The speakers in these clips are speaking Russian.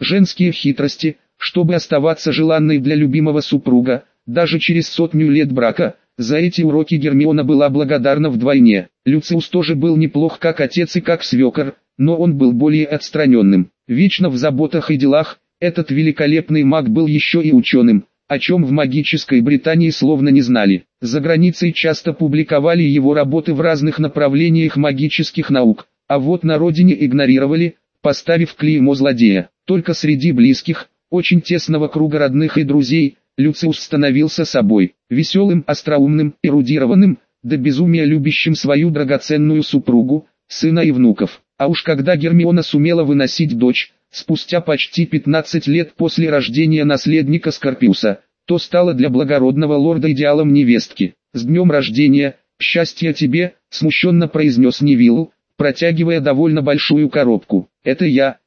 женские хитрости, чтобы оставаться желанной для любимого супруга, даже через 100 лет брака. За эти уроки Гермиона была благодарна вдвойне. Люциус тоже был неплох как отец и как свекор, но он был более отстраненным, вечно в заботах и делах. Этот великолепный маг был еще и ученым, о чем в магической Британии словно не знали. За границей часто публиковали его работы в разных направлениях магических наук, а вот на родине игнорировали, поставив клеймо злодея. Только среди близких, очень тесного круга родных и друзей, Люциус становился собой, веселым, остроумным, эрудированным, до безумия любящим свою драгоценную супругу, сына и внуков. А уж когда Гермиона сумела выносить дочь, спустя почти 15 лет после рождения наследника Скорпиуса, то стала для благородного лорда идеалом невестки. «С днем рождения, счастья тебе», — смущенно произнес Невилл, протягивая довольно большую коробку. «Это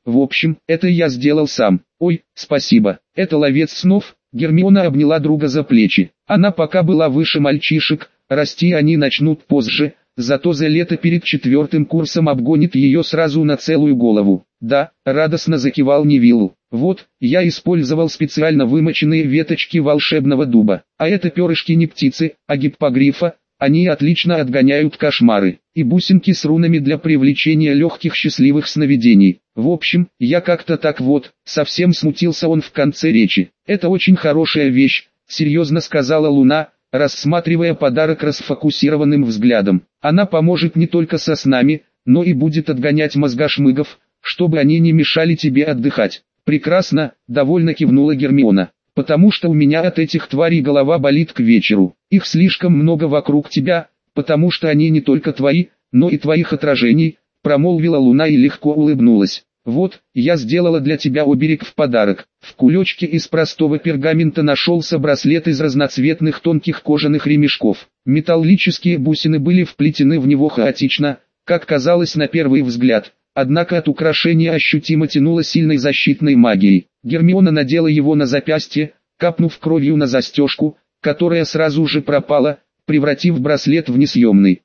я сделал сам. Ой, спасибо. Это ловец снов». Гермиона обняла друга за плечи. Она пока была выше мальчишек, расти они начнут позже, зато за лето перед 4-м курсом обгонит ее сразу на целую голову. «Да», — радостно закивал Невилл. «Вот, я использовал специально вымоченные веточки волшебного дуба. А это перышки не птицы, а гиппогрифа. Они отлично отгоняют кошмары, и бусинки с рунами для привлечения легких счастливых сновидений. В общем, я как-то так вот», совсем смутился он в конце речи. «Это очень хорошая вещь», — серьезно сказала Луна, рассматривая подарок расфокусированным взглядом. «Она поможет не только со снами, но и будет отгонять мозгошмыгов, чтобы они не мешали тебе отдыхать». «Прекрасно», — довольно кивнула Гермиона. «Потому что у меня от этих тварей голова болит к вечеру. Их слишком много вокруг тебя, потому что они не только твои, но и твоих отражений», — промолвила Луна и легко улыбнулась. «Вот, я сделала для тебя оберег в подарок». В кулечке из простого пергамента нашелся браслет из разноцветных тонких кожаных ремешков. Металлические бусины были вплетены в него хаотично, как казалось на первый взгляд. Однако от украшения ощутимо тянуло сильной защитной магией. Гермиона надела его на запястье, капнув кровью на застежку, которая сразу же пропала, превратив браслет в несъемный.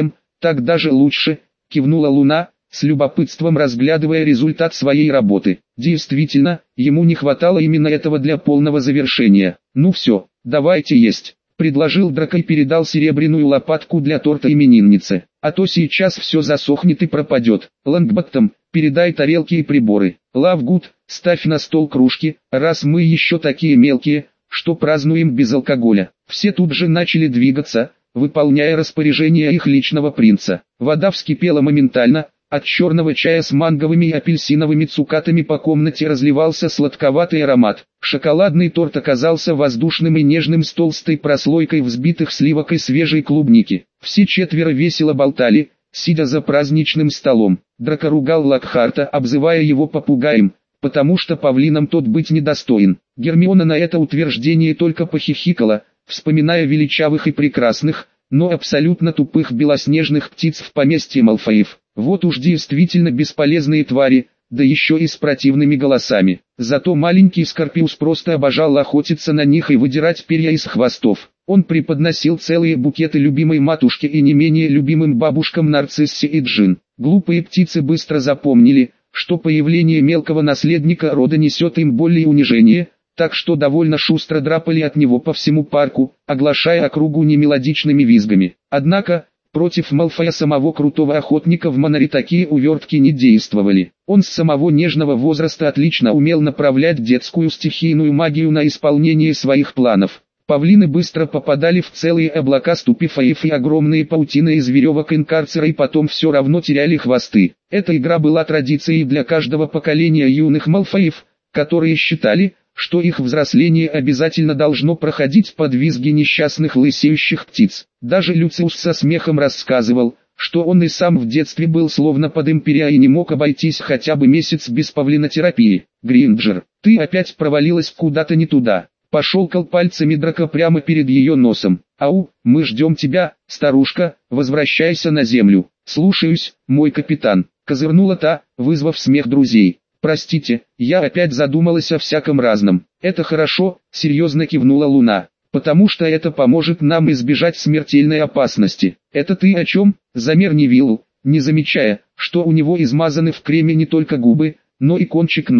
Так даже лучше», — кивнула Луна, с любопытством разглядывая результат своей работы. Действительно, ему не хватало именно этого для полного завершения. «Ну все, давайте есть», — предложил Драко и передал серебряную лопатку для торта имениннице. «А то сейчас все засохнет и пропадет. Лонгботтом, передай тарелки и приборы. Лавгуд, ставь на стол кружки, раз мы еще такие мелкие, что празднуем без алкоголя». Все тут же начали двигаться, выполняя распоряжение их личного принца. Вода вскипела моментально. От черного чая с манговыми и апельсиновыми цукатами по комнате разливался сладковатый аромат. Шоколадный торт оказался воздушным и нежным с толстой прослойкой взбитых сливок и свежей клубники. Все четверо весело болтали, сидя за праздничным столом. Драко ругал Локхарта, обзывая его попугаем, потому что павлином тот быть недостоин. Гермиона на это утверждение только похихикала, вспоминая величавых и прекрасных, но абсолютно тупых белоснежных птиц в поместье Малфоев. Вот уж действительно бесполезные твари, да еще и с противными голосами. Зато маленький Скорпиус просто обожал охотиться на них и выдирать перья из хвостов. Он преподносил целые букеты любимой матушке и не менее любимым бабушкам Нарциссе и Джин. Глупые птицы быстро запомнили, что появление мелкого наследника рода несет им боль и унижение, так что довольно шустро драпали от него по всему парку, оглашая округу немелодичными визгами. Однако, против Малфоя самого крутого охотника в Монаре такие увертки не действовали. Он с самого нежного возраста отлично умел направлять детскую стихийную магию на исполнение своих планов. Павлины быстро попадали в целые облака ступифаев и огромные паутины из веревок инкарцера и потом все равно теряли хвосты. Эта игра была традицией для каждого поколения юных Малфоев, которые считали, что их взросление обязательно должно проходить под визги несчастных лысеющих птиц. Даже Люциус со смехом рассказывал, что он и сам в детстве был словно под империя и не мог обойтись хотя бы месяц без павлинотерапии. «Гринджер, ты опять провалилась куда-то не туда», — пошелкал пальцами Драко прямо перед ее носом. «Ау, мы ждем тебя, старушка, возвращайся на землю». «Слушаюсь, мой капитан», — козырнула та, вызвав смех друзей. «Простите, я опять задумалась о всяком разном». «Это хорошо», — серьезно кивнула Луна, «потому что это поможет нам избежать смертельной опасности». «Это ты о чем?» — замер Невилл, не замечая, что у него измазаны в креме не только губы, но и кончик носа.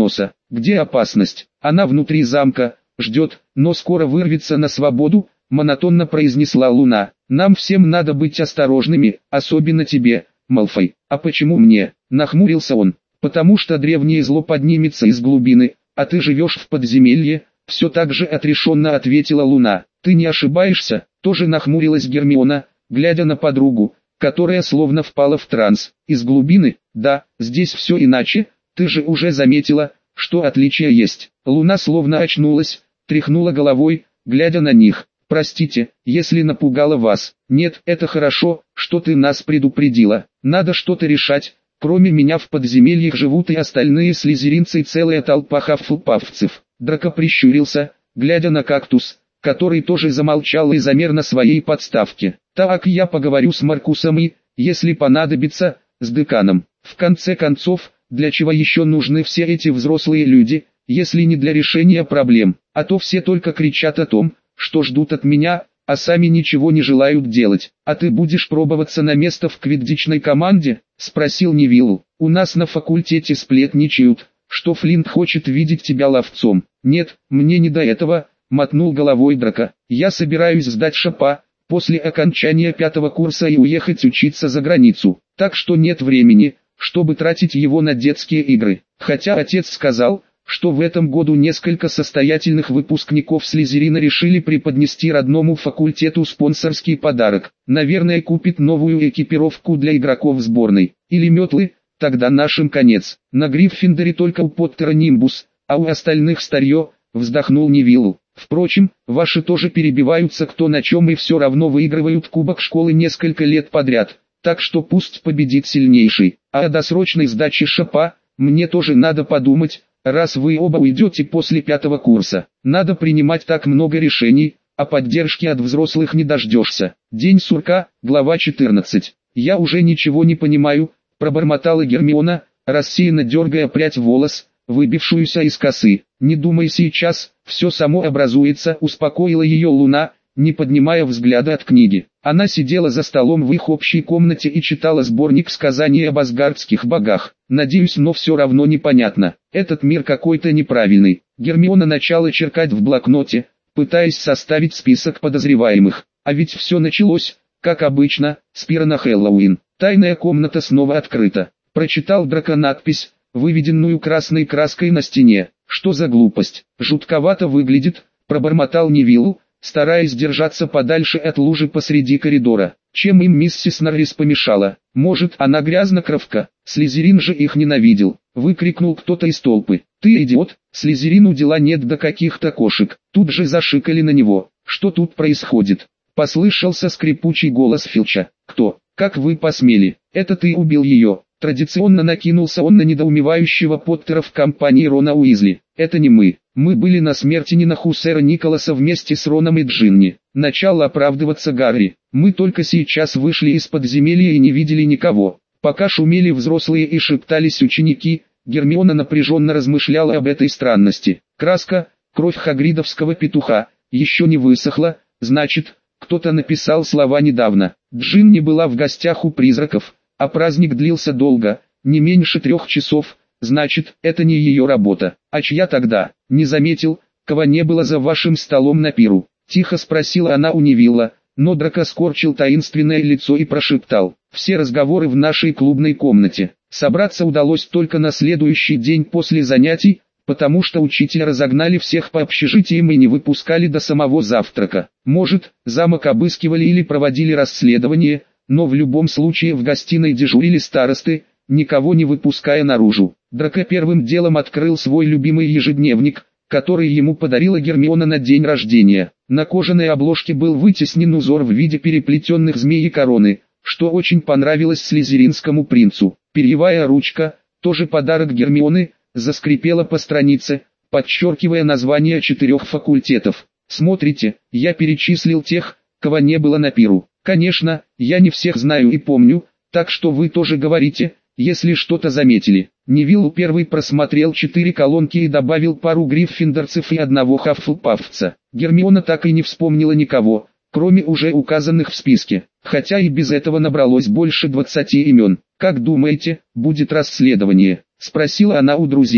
Где опасность? Она внутри замка, ждет, но скоро вырвется на свободу, монотонно произнесла Луна. Нам всем надо быть осторожными, особенно тебе, Малфой. А почему мне? Нахмурился он. Потому что древнее зло поднимется из глубины, а ты живешь в подземелье, все так же отрешенно ответила Луна. Ты не ошибаешься? Тоже нахмурилась Гермиона, глядя на подругу, которая словно впала в транс. Из глубины? Да, здесь все иначе, ты же уже заметила, что отличия есть. Луна словно очнулась, тряхнула головой, глядя на них. Простите, если напугала вас. Нет, это хорошо, что ты нас предупредила. Надо что-то решать. Кроме меня в подземельях живут и остальные слизеринцы и целая толпа хаффлпафцев. Драко прищурился, глядя на кактус, который тоже замолчал и замер на своей подставке. Так я поговорю с Маркусом и, если понадобится, с деканом. В конце концов, для чего еще нужны все эти взрослые люди, если не для решения проблем? А то все только кричат о том, что ждут от меня, а сами ничего не желают делать. А ты будешь пробоваться на место в квиддичной команде? Спросил Невилл. У нас на факультете сплетничают, что Флинт хочет видеть тебя ловцом. Нет, мне не до этого, мотнул головой Драко. Я собираюсь сдать ШПА после окончания 5-го курса и уехать учиться за границу. Так что нет времени, чтобы тратить его на детские игры. Хотя отец сказал, что в этом году несколько состоятельных выпускников Слизерина решили преподнести родному факультету спонсорский подарок. Наверное, купит новую экипировку для игроков сборной. Или метлы, тогда нашим конец. На Гриффиндоре только у Поттера Нимбус, а у остальных старье, вздохнул Невилл. Впрочем, ваши тоже перебиваются кто на чем и все равно выигрывают кубок школы несколько лет подряд. Так что пусть победит сильнейший. А о досрочной сдаче ШПА, мне тоже надо подумать. Раз вы оба уйдете после 5-го курса, надо принимать так много решений, а поддержки от взрослых не дождешься. День сурка, глава 14. Я уже ничего не понимаю, пробормотала Гермиона, рассеянно дергая прядь волос, выбившуюся из косы. Не думай сейчас, все само образуется, успокоила ее Луна, не поднимая взгляда от книги. Она сидела за столом в их общей комнате и читала сборник сказаний об асгардских богах. Надеюсь, но все равно непонятно. Этот мир какой-то неправильный. Гермиона начала черкать в блокноте, пытаясь составить список подозреваемых. А ведь все началось, как обычно, с пира на Хэллоуин. Тайная комната снова открыта. Прочитал Драко надпись, выведенную красной краской на стене. Что за глупость? Жутковато выглядит, пробормотал Невилл, стараясь держаться подальше от лужи посреди коридора. Чем им миссис Норрис помешала? Может, она грязнокровка? Слизерин же их ненавидел. Выкрикнул кто-то из толпы. Ты идиот, Слизерину дела нет до каких-то кошек. Тут же зашикали на него. Что тут происходит? Послышался скрипучий голос Филча. Кто? Как вы посмели? Это ты убил ее. Традиционно накинулся он на недоумевающего Поттера в компании Рона Уизли. Это не мы. Мы были на смертининах у сэра Николаса вместе с Роном и Джинни. Начал оправдываться Гарри. Мы только сейчас вышли из подземелья и не видели никого. Пока шумели взрослые и шептались ученики, Гермиона напряженно размышляла об этой странности. Краска, кровь хагридовского петуха, еще не высохла, значит, кто-то написал слова недавно. Джинни была в гостях у призраков, а праздник длился долго, не меньше 3 часов. Значит, это не ее работа. А чья тогда? Не заметил, кого не было за вашим столом на пиру? Тихо спросила она у Невилла, но Драко скорчил таинственное лицо и прошептал. Все разговоры в нашей клубной комнате. Собраться удалось только на следующий день после занятий, потому что учителя разогнали всех по общежитиям и не выпускали до самого завтрака. Может, замок обыскивали или проводили расследование, но в любом случае в гостиной дежурили старосты, никого не выпуская наружу. Драко первым делом открыл свой любимый ежедневник, который ему подарила Гермиона на день рождения. На кожаной обложке был вытеснен узор в виде переплетенных змей и короны, что очень понравилось слизеринскому принцу. Перьевая ручка, тоже подарок Гермионы, заскрипела по странице, подчеркивая названия 4 факультетов. Смотрите, я перечислил тех, кого не было на пиру. Конечно, я не всех знаю и помню, так что вы тоже говорите, если что-то заметили. Невилл первый просмотрел 4 колонки и добавил пару гриффиндорцев и одного хаффлпафца. Гермиона так и не вспомнила никого, кроме уже указанных в списке, хотя и без этого набралось больше 20 имен. «Как думаете, будет расследование?» – спросила она у друзей.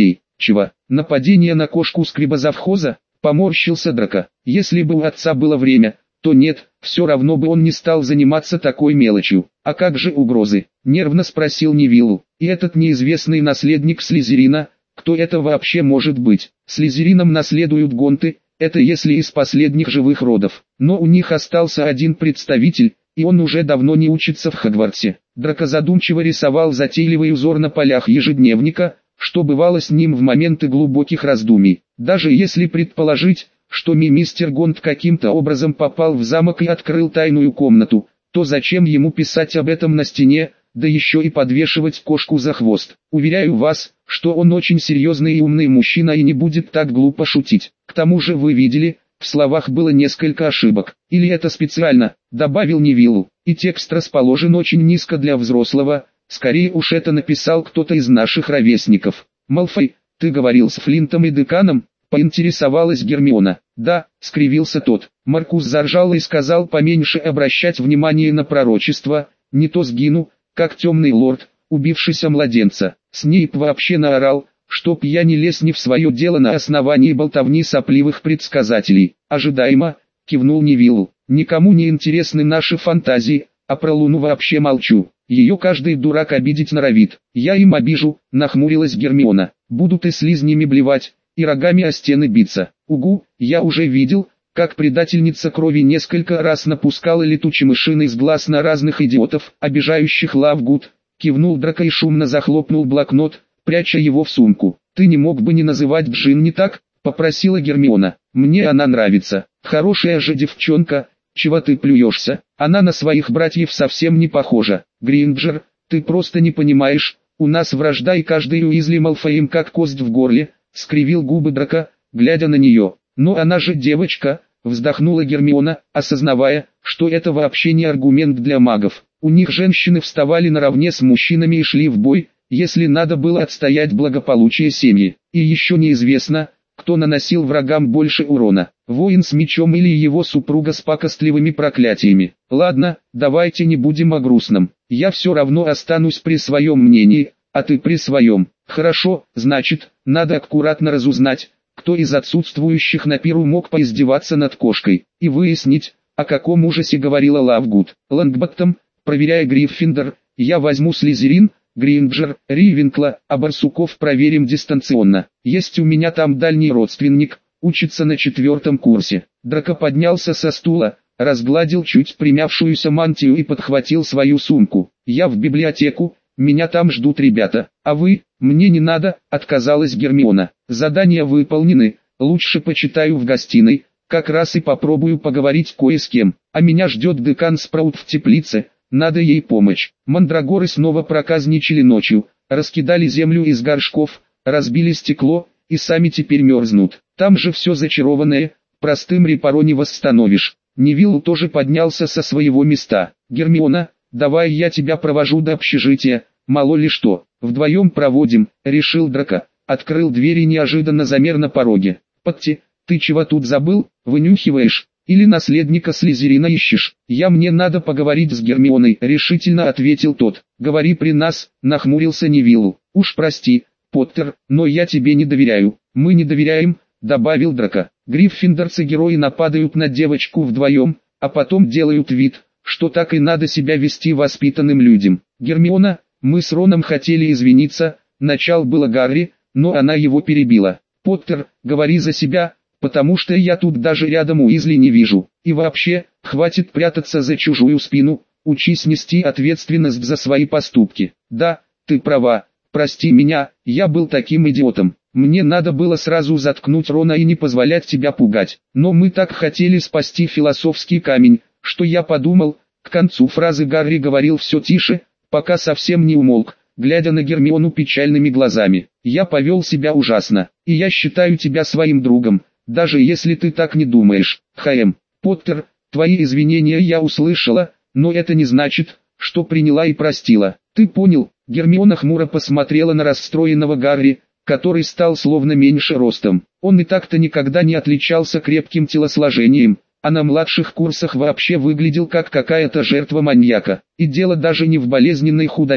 Чего? Нападение на кошку скрибозавхоза? Поморщился Драко. Если бы у отца было время, то нет, все равно бы он не стал заниматься такой мелочью. А как же угрозы? Нервно спросил Невиллу. И этот неизвестный наследник Слизерина, кто это вообще может быть? Слизерином наследуют гонты, это если из последних живых родов. Но у них остался один представитель, и он уже давно не учится в Хогвартсе. Драко задумчиво рисовал затейливый узор на полях ежедневника, что бывало с ним в моменты глубоких раздумий. Даже если предположить, что мистер Гонт каким-то образом попал в замок и открыл тайную комнату, то зачем ему писать об этом на стене, да еще и подвешивать кошку за хвост? Уверяю вас, что он очень серьезный и умный мужчина и не будет так глупо шутить. К тому же вы видели, в словах было несколько ошибок. Или это специально, добавил Невиллу. И текст расположен очень низко для взрослого, скорее уж это написал кто-то из наших ровесников. Малфой, ты говорил с Флинтом и деканом? Поинтересовалась Гермиона. Да, скривился тот. Маркус заржал и сказал поменьше обращать внимание на пророчество, не то сгину, как темный лорд, убившийся младенца. Снейп вообще наорал, чтоб я не лез не в свое дело на основании болтовни сопливых предсказателей. Ожидаемо, кивнул Невиллу. Никому не интересны наши фантазии, а про Луну вообще молчу. Ее каждый дурак обидеть норовит. Я им обижу, нахмурилась Гермиона. Будут и слизнями блевать, и рогами о стены биться. Угу, я уже видел, как предательница крови несколько раз напускала летучие мышины из глаз на разных идиотов, обижающих Лавгуд. Кивнул Драко и шумно захлопнул блокнот, пряча его в сумку. «Ты не мог бы не называть Джин не так?» — попросила Гермиона. «Мне она нравится. Хорошая же девчонка. Чего ты плюешься? Она на своих братьев совсем не похожа. Гринджер, ты просто не понимаешь, у нас вражда и каждый Уизли Малфоем как кость в горле», — скривил губы Драко, глядя на нее. «Но она же девочка», — вздохнула Гермиона, осознавая, что это вообще не аргумент для магов. У них женщины вставали наравне с мужчинами и шли в бой, если надо было отстоять благополучие семьи. И еще неизвестно, кто наносил врагам больше урона, воин с мечом или его супруга с пакостливыми проклятиями. Ладно, давайте не будем о грустном. Я все равно останусь при своем мнении, а ты при своем. Хорошо, значит, надо аккуратно разузнать, кто из отсутствующих на пиру мог поиздеваться над кошкой, и выяснить, о каком ужасе говорила Лавгуд. Лонгботтом, проверяя Гриффиндор, я возьму Слизерин, Гринджер, Ривенкла, а Барсуков проверим дистанционно. Есть у меня там дальний родственник, учится на 4-м курсе. Драко поднялся со стула, разгладил чуть примявшуюся мантию и подхватил свою сумку. Я в библиотеку, меня там ждут ребята. А вы? Мне не надо, отказалась Гермиона. Задания выполнены, лучше почитаю в гостиной, как раз и попробую поговорить кое с кем. А меня ждет декан Спраут в теплице. Надо ей помочь. Мандрагоры снова проказничали ночью, раскидали землю из горшков, разбили стекло, и сами теперь мерзнут. Там же все зачарованное, простым репаро не восстановишь. Невилл тоже поднялся со своего места. «Гермиона, давай я тебя провожу до общежития, мало ли что. Вдвоем проводим», — решил Драко. Открыл дверь и неожиданно замер на пороге. «Патти, ты чего тут забыл, вынюхиваешь? Или наследника Слизерина ищешь?» Мне надо поговорить с Гермионой», — решительно ответил тот. «Говори при нас», — нахмурился Невиллу. «Уж прости, Поттер, но я тебе не доверяю». «Мы не доверяем», — добавил Драко. «Гриффиндорцы-герои нападают на девочку вдвоем, а потом делают вид, что так и надо себя вести воспитанным людям». «Гермиона, мы с Роном хотели извиниться», — начал было Гарри, но она его перебила. «Поттер, говори за себя, потому что я тут даже рядом Уизли не вижу. И вообще, хватит прятаться за чужую спину, учись нести ответственность за свои поступки». «Да, ты права, прости меня, я был таким идиотом. Мне надо было сразу заткнуть Рона и не позволять тебя пугать. Но мы так хотели спасти философский камень, что я подумал». К концу фразы Гарри говорил все тише, пока совсем не умолк, глядя на Гермиону печальными глазами. «Я повел себя ужасно, и я считаю тебя своим другом, даже если ты так не думаешь. Поттер, твои извинения я услышала, но это не значит, что приняла и простила. Ты понял?» Гермиона хмуро посмотрела на расстроенного Гарри, который стал словно меньше ростом. Он и так-то никогда не отличался крепким телосложением, а на младших курсах вообще выглядел как какая-то жертва маньяка. И дело даже не в болезненной худобе,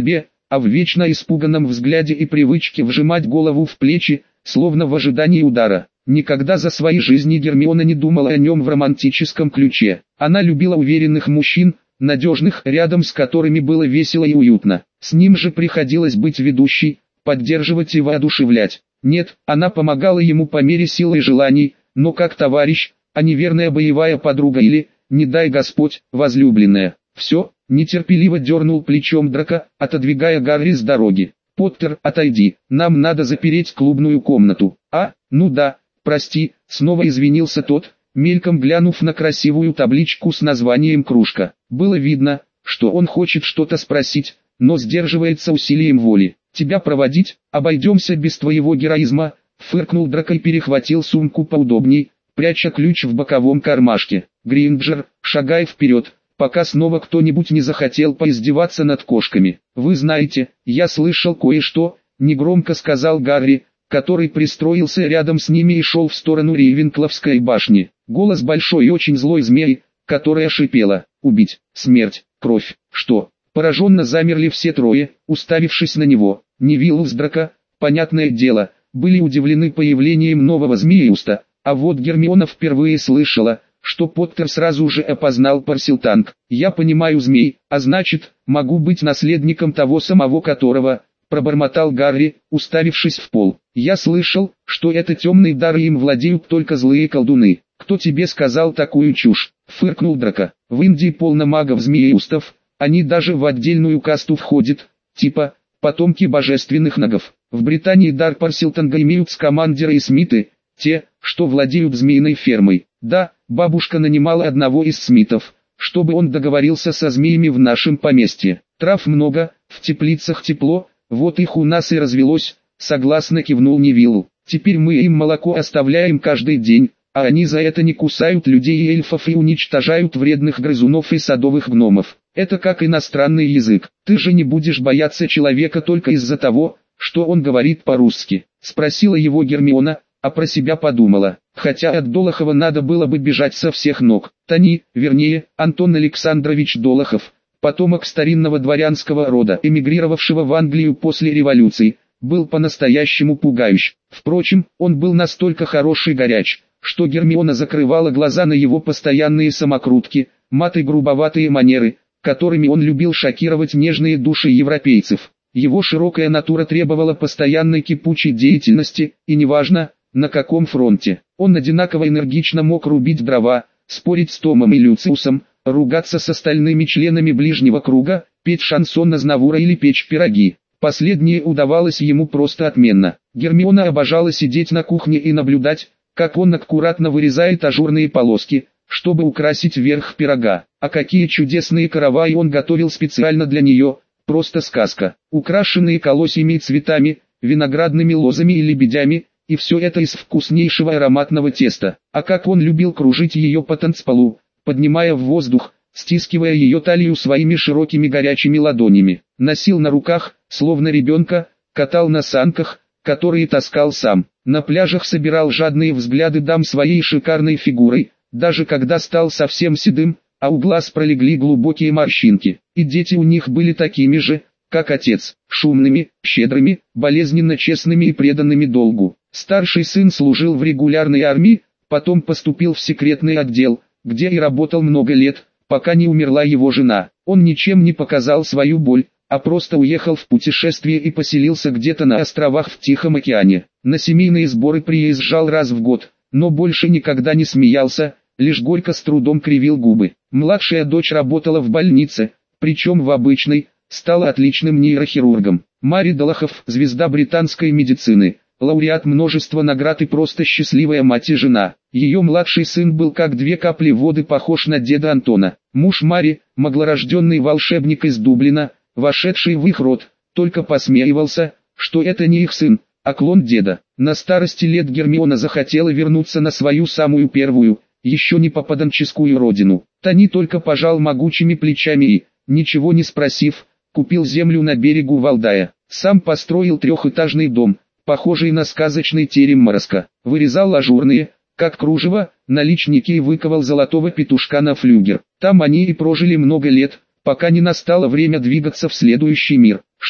а в вечно испуганном взгляде и привычке вжимать голову в плечи, словно в ожидании удара. Никогда за своей жизни Гермиона не думала о нем в романтическом ключе. Она любила уверенных мужчин, надежных, рядом с которыми было весело и уютно. С ним же приходилось быть ведущей, поддерживать и воодушевлять. Нет, она помогала ему по мере сил и желаний, но как товарищ, а не верная боевая подруга или, не дай Господь, возлюбленная. «Все», — нетерпеливо дернул плечом Драко, отодвигая Гарри с дороги. «Поттер, отойди, нам надо запереть клубную комнату». «А, ну да, прости», — снова извинился тот, мельком глянув на красивую табличку с названием «Кружка». Было видно, что он хочет что-то спросить, но сдерживается усилием воли. «Тебя проводить? Обойдемся без твоего героизма», — фыркнул Драко и перехватил сумку поудобней, пряча ключ в боковом кармашке. «Гринджер, шагай вперед, пока снова кто-нибудь не захотел поиздеваться над кошками. Вы знаете, я слышал кое-что», — негромко сказал Гарри, который пристроился рядом с ними и шел в сторону Рейвенкловской башни. Голос большой и очень злой змеи, которая шипела: «Убить, смерть, кровь». «Что?» Пораженно замерли все трое, уставившись на него. Невиллу с Драко, понятное дело, были удивлены появлением нового Змееуста, а вот Гермиона впервые слышала, что Поттер сразу же опознал Парселтанг. «Я понимаю змей, а значит, могу быть наследником того самого которого», пробормотал Гарри, уставившись в пол. «Я слышал, что это темный дар и им владеют только злые колдуны». «Кто тебе сказал такую чушь?» — фыркнул Драко. «В Индии полно магов-змееустов, они даже в отдельную касту входят, типа потомки божественных нагов. В Британии дар Парселтанга имеют скамандеры и смиты, те, что владеют змеиной фермой. Да, бабушка нанимала одного из смитов, чтобы он договорился со змеями в нашем поместье. Трав много, в теплицах тепло, вот их у нас и развелось», — согласно кивнул Невилл. «Теперь мы им молоко оставляем каждый день, а они за это не кусают людей и эльфов и уничтожают вредных грызунов и садовых гномов. Это как иностранный язык. Ты же не будешь бояться человека только из-за того, что он говорит по-русски?» — спросила его Гермиона, а про себя подумала. Хотя от Долохова надо было бы бежать со всех ног. Тони, вернее, Антон Александрович Долохов, потомок старинного дворянского рода, эмигрировавшего в Англию после революции, был по-настоящему пугающ. Впрочем, он был настолько хорош и горяч, что Гермиона закрывала глаза на его постоянные самокрутки, мат и грубоватые манеры, которыми он любил шокировать нежные души европейцев. Его широкая натура требовала постоянной кипучей деятельности, и неважно, на каком фронте. Он одинаково энергично мог рубить дрова, спорить с Томом и Люциусом, ругаться с остальными членами ближнего круга, петь шансон Азнавура или печь пироги. Последнее удавалось ему просто отменно. Гермиона обожала сидеть на кухне и наблюдать, как он аккуратно вырезает ажурные полоски, чтобы украсить верх пирога. А какие чудесные караваи он готовил специально для нее, просто сказка. Украшенные колосьями и цветами, виноградными лозами и лебедями, и все это из вкуснейшего ароматного теста. А как он любил кружить ее по танцполу, поднимая в воздух, стискивая ее талию своими широкими горячими ладонями. Носил на руках, словно ребенка, катал на санках, которые таскал сам. На пляжах собирал жадные взгляды дам своей шикарной фигурой, даже когда стал совсем седым, а у глаз пролегли глубокие морщинки. И дети у них были такими же, как отец, шумными, щедрыми, болезненно честными и преданными долгу. Старший сын служил в регулярной армии, потом поступил в секретный отдел, где и работал много лет, пока не умерла его жена. Он ничем не показал свою боль, а просто уехал в путешествие и поселился где-то на островах в Тихом океане. На семейные сборы приезжал раз в год, но больше никогда не смеялся, лишь горько с трудом кривил губы. Младшая дочь работала в больнице, причем в обычной, стала отличным нейрохирургом. Мари Долохов, звезда британской медицины, лауреат множества наград и просто счастливая мать и жена. Ее младший сын был как две капли воды похож на деда Антона. Муж Мари, маглорожденный волшебник из Дублина, вошедший в их род, только посмеивался, что это не их сын, а клон деда. На старости лет Гермиона захотела вернуться на свою самую первую, еще не попаданческую родину. Тони только пожал могучими плечами и, ничего не спросив, купил землю на берегу Валдая. Сам построил трехэтажный дом, похожий на сказочный терем Морозко. Вырезал ажурные, как кружево, наличники и выковал золотого петушка на флюгер. Там они и прожили много лет, пока не настало время двигаться в следующий мир. «Что?»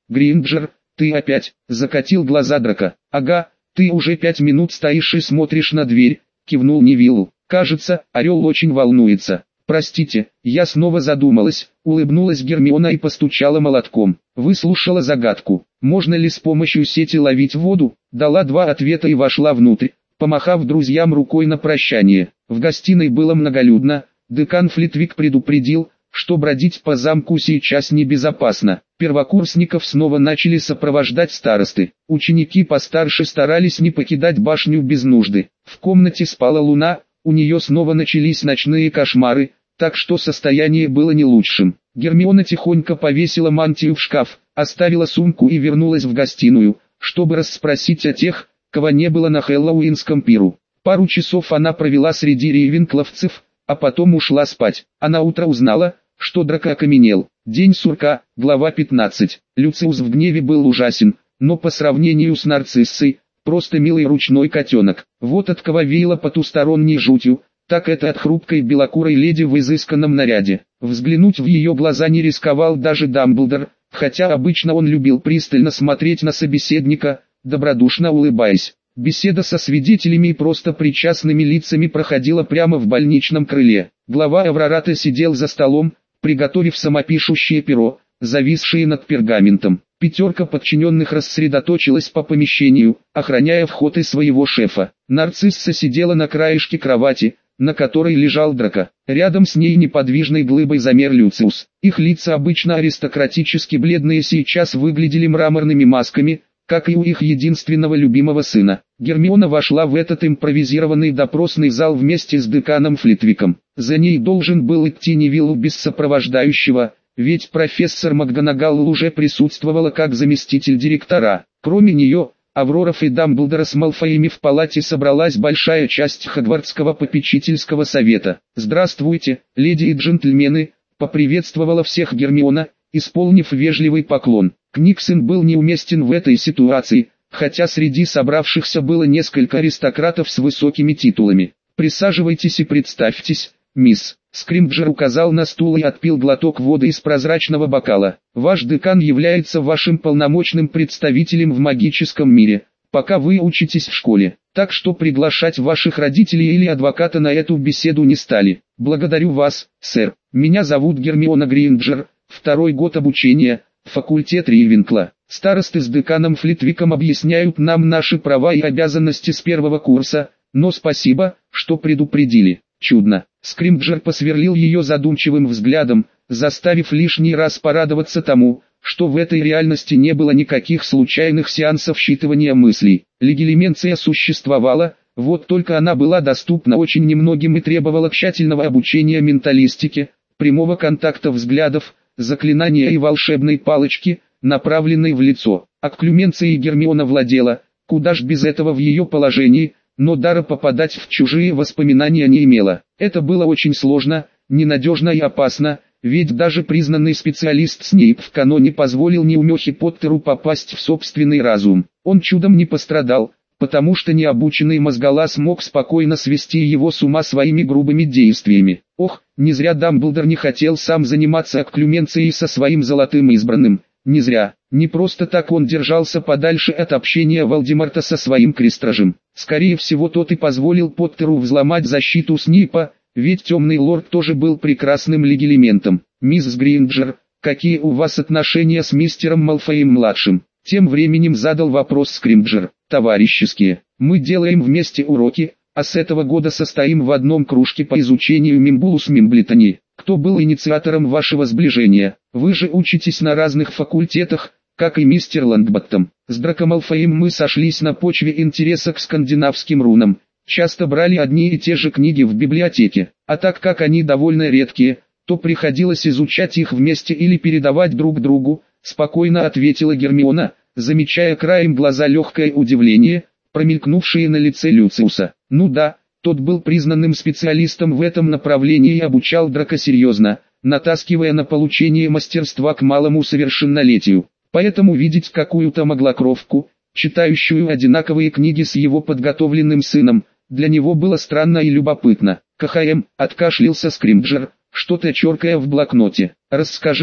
Гринджер, ты опять?» — закатил глаза Драко. «Ага, ты уже 5 минут стоишь и смотришь на дверь», — кивнул Невиллу. «Кажется, орел очень волнуется». «Простите, я снова задумалась», — улыбнулась Гермиона и постучала молотком. Выслушала загадку. «Можно ли с помощью сети ловить воду?» Дала 2 ответа и вошла внутрь, помахав друзьям рукой на прощание. В гостиной было многолюдно. Декан Флитвик предупредил, что бродить по замку сейчас небезопасно. Первокурсников снова начали сопровождать старосты. Ученики постарше старались не покидать башню без нужды. В комнате спала Луна, у нее снова начались ночные кошмары, так что состояние было не лучшим. Гермиона тихонько повесила мантию в шкаф, оставила сумку и вернулась в гостиную, чтобы расспросить о тех, кого не было на Хэллоуинском пиру. Пару часов она провела среди рейвенкловцев, а потом ушла спать. А на утро узнала, что Драко окаменел. День сурка, глава 15. Люциус в гневе был ужасен, но по сравнению с Нарциссой, просто милый ручной котенок. Вот от кого веяло потусторонней жутью, так это от хрупкой белокурой леди в изысканном наряде. Взглянуть в ее глаза не рисковал даже Дамблдор, хотя обычно он любил пристально смотреть на собеседника, добродушно улыбаясь. Беседа со свидетелями и просто причастными лицами проходила прямо в больничном крыле. Глава Эврората сидел за столом, приготовив самопишущее перо, зависшее над пергаментом. 5 подчиненных рассредоточилась по помещению, охраняя вход из своего шефа. Нарцисса сидела на краешке кровати, на которой лежал Драко. Рядом с ней неподвижной глыбой замер Люциус. Их лица, обычно аристократически бледные, сейчас выглядели мраморными масками, как и у их единственного любимого сына. Гермиона вошла в этот импровизированный допросный зал вместе с деканом Флитвиком. За ней должен был идти Невиллу без сопровождающего, ведь профессор МакГонагал уже присутствовала как заместитель директора. Кроме нее, Авроров и Дамблдора с Малфоями в палате собралась большая часть Хогвартского попечительского совета. «Здравствуйте, леди и джентльмены», — поприветствовала всех Гермиона, исполнив вежливый поклон. Книксон был неуместен в этой ситуации, хотя среди собравшихся было несколько аристократов с высокими титулами. «Присаживайтесь и представьтесь, мисс». Скримджер указал на стул и отпил глоток воды из прозрачного бокала. «Ваш декан является вашим полномочным представителем в магическом мире, пока вы учитесь в школе, так что приглашать ваших родителей или адвоката на эту беседу не стали. Благодарю вас, сэр. Меня зовут Гермиона Гринджер, 2-й год обучения, факультет Рейвенкла. Старосты с деканом Флитвиком объясняют нам наши права и обязанности с 1-го курса, но спасибо, что предупредили». «Чудно». Скримджер посверлил ее задумчивым взглядом, заставив лишний раз порадоваться тому, что в этой реальности не было никаких случайных сеансов считывания мыслей. Легилименция существовала, вот только она была доступна очень немногим и требовала тщательного обучения менталистике, прямого контакта взглядов, заклинания и волшебной палочки, направленной в лицо. Окклюменцией Гермиона владела, куда ж без этого в ее положении, но дара попадать в чужие воспоминания не имела. Это было очень сложно, ненадежно и опасно, ведь даже признанный специалист Снейп в каноне позволил неумехе Поттеру попасть в собственный разум. Он чудом не пострадал, потому что необученный мозголаз мог спокойно свести его с ума своими грубыми действиями. Ох, не зря Дамблдор не хотел сам заниматься окклюменцией со своим золотым избранным. Не зря, не просто так он держался подальше от общения Волдеморта со своим крестражем. Скорее всего, тот и позволил Поттеру взломать защиту Снейпа, ведь Темный Лорд тоже был прекрасным легилиментом. «Мисс Гринджер, какие у вас отношения с мистером Малфоем-младшим?» Тем временем задал вопрос Скримджер. «Товарищеские. Мы делаем вместе уроки, а с этого года состоим в одном кружке по изучению Мимбулус Мимблетони. Кто был инициатором вашего сближения? Вы же учитесь на разных факультетах, как и мистер Лонгботтом. С Драко Малфоем мы сошлись на почве интереса к скандинавским рунам. Часто брали одни и те же книги в библиотеке, а так как они довольно редкие, то приходилось изучать их вместе или передавать друг другу», спокойно ответила Гермиона, замечая краем глаза легкое удивление, промелькнувшее на лице Люциуса. «Ну да, тот был признанным специалистом в этом направлении и обучал Драко серьезно, натаскивая на получение мастерства к малому совершеннолетию. Поэтому видеть какую-то моглокровку, читающую одинаковые книги с его подготовленным сыном, для него было странно и любопытно». «КХМ», откашлялся Скримджер, что-то черкая в блокноте. «Расскажите,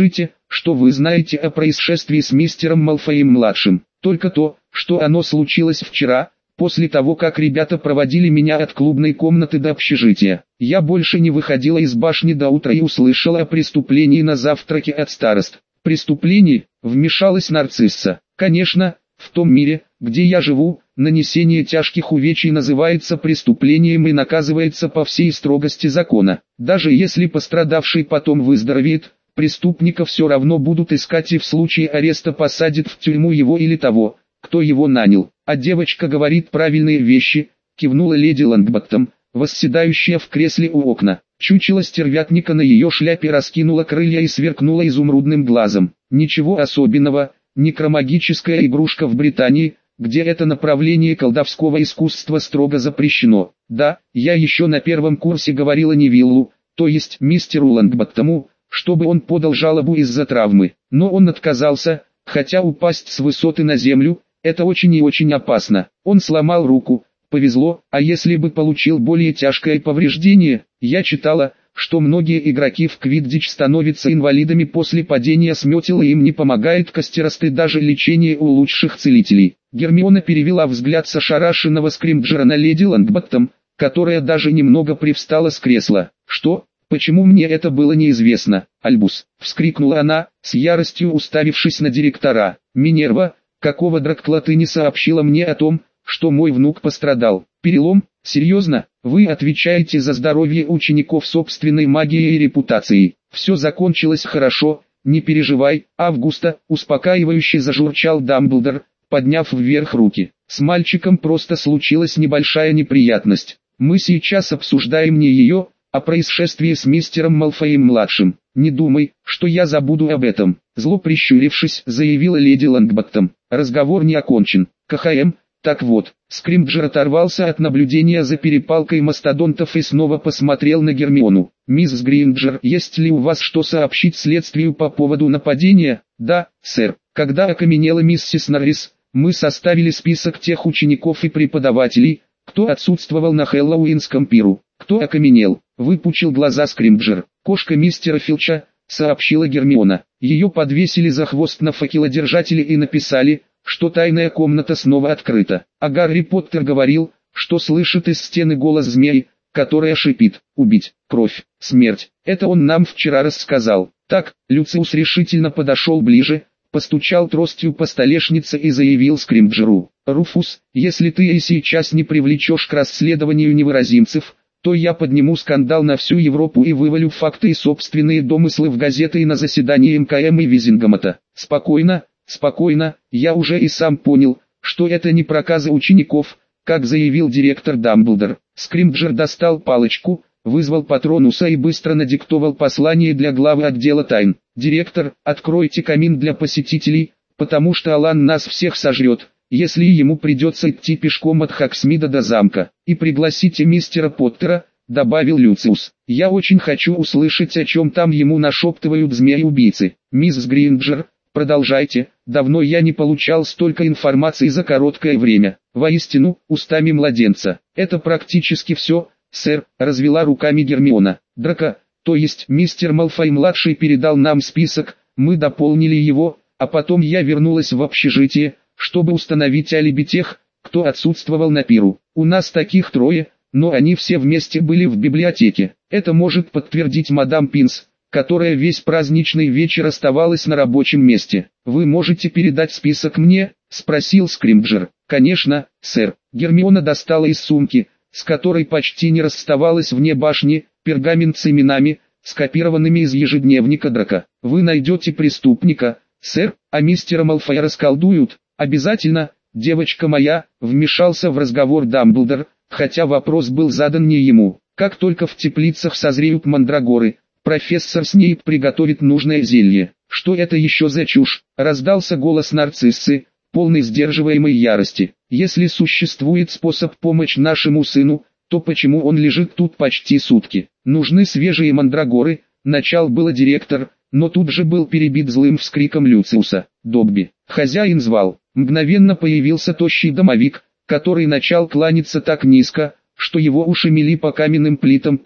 что вы знаете о происшествии с мистером Малфоем-младшим. Только то, что оно случилось вчера, после того как ребята проводили меня от клубной комнаты до общежития. Я больше не выходила из башни до утра и услышала о преступлении на завтраке от старост. Преступлении, вмешалась нарцисса. Конечно, в том мире, где я живу, нанесение тяжких увечий называется преступлением и наказывается по всей строгости закона. Даже если пострадавший потом выздоровеет, преступника все равно будут искать и в случае ареста посадят в тюрьму его или того, кто его нанял. А девочка говорит правильные вещи, кивнула леди Лонгботтом, восседающая в кресле у окна. Чучело стервятника на ее шляпе раскинуло крылья и сверкнуло изумрудным глазом. Ничего особенного, некромагическая игрушка в Британии, где это направление колдовского искусства строго запрещено. Да, я еще на первом курсе говорила Невиллу, то есть мистеру Лонгботтому, чтобы он подал жалобу из-за травмы. Но он отказался, хотя упасть с высоты на землю – это очень и очень опасно. Он сломал руку. Повезло, а если бы получил более тяжкое повреждение? Я читала, что многие игроки в квиддич становятся инвалидами после падения с метел и им не помогает костеросты даже лечение у лучших целителей. Гермиона перевела взгляд с ошарашенного Скримджера на леди Лонгботтом, которая даже немного привстала с кресла. «Что? Почему мне это было неизвестно?» «Альбус!» — вскрикнула она, с яростью уставившись на директора. «Минерва, какого драккла ты не сообщила мне о том, что мой внук пострадал? Перелом? Серьезно? Вы отвечаете за здоровье учеников собственной магией и репутацией. Все закончилось хорошо, не переживай, Августа», успокаивающе зажурчал Дамблдор, подняв вверх руки. «С мальчиком просто случилась небольшая неприятность. Мы сейчас обсуждаем не ее, а происшествие с мистером Малфоем-младшим. Не думай, что я забуду об этом», зло прищурившись, заявила леди Лонгботтом. «Разговор не окончен. КХМ». Так вот, Скримджер оторвался от наблюдения за перепалкой мастодонтов и снова посмотрел на Гермиону. «Мисс Гринджер, есть ли у вас что сообщить следствию по поводу нападения?» «Да, сэр. Когда окаменела миссис Норрис, мы составили список тех учеников и преподавателей, кто отсутствовал на Хэллоуинском пиру. Кто окаменел?» Выпучил глаза Скримджер. «Кошка мистера Филча», сообщила Гермиона. Ее подвесили за хвост на факелодержателе и написали, что тайная комната снова открыта. А Гарри Поттер говорил, что слышит из стены голос змеи, которая шипит: «Убить, кровь, смерть». Это он нам вчера рассказал. Так, Люциус решительно подошел ближе, постучал тростью по столешнице и заявил Скримджеру: «Руфус, если ты и сейчас не привлечешь к расследованию невыразимцев, то я подниму скандал на всю Европу и вывалю факты и собственные домыслы в газеты и на заседании МКМ и Визингомота». «Спокойно, спокойно, я уже и сам понял, что это не проказы учеников», как заявил директор Дамблдор. Скримджер достал палочку, вызвал Патронуса и быстро надиктовал послание для главы отдела тайн. «Директор, откройте камин для посетителей, потому что Алан нас всех сожрет, если ему придется идти пешком от Хоксмида до замка. И пригласите мистера Поттера», добавил Люциус. «Я очень хочу услышать, о чем там ему нашептывают змеи-убийцы. Мисс Гринджер, продолжайте, давно я не получал столько информации за короткое время. Воистину, устами младенца». «Это практически все, сэр», развела руками Гермиона. «Драко, то есть мистер Малфой-младший передал нам список, мы дополнили его, а потом я вернулась в общежитие, чтобы установить алиби тех, кто отсутствовал на пиру. У нас таких 3, но они все вместе были в библиотеке. Это может подтвердить мадам Пинс, которая весь праздничный вечер оставалась на рабочем месте. Вы можете передать список мне?» — спросил Скримджер. «Конечно, сэр». Гермиона достала из сумки, с которой почти не расставалась вне башни, пергамент с именами, скопированными из ежедневника Драко. «Вы найдете преступника, сэр, а мистера Малфоя расколдуют?» «Обязательно, девочка моя», — вмешался в разговор Дамблдор, хотя вопрос был задан не ему. «Как только в теплицах созреют мандрагоры, профессор Снейп приготовит нужное зелье». «Что это еще за чушь?» — раздался голос нарциссы, полный сдерживаемой ярости. «Если существует способ помочь нашему сыну, то почему он лежит тут почти сутки? Нужны свежие мандрагоры», — начал было директор, но тут же был перебит злым вскриком Люциуса. «Добби, хозяин звал». Мгновенно появился тощий домовик, который начал кланяться так низко, что его уши мели по каменным плитам пола.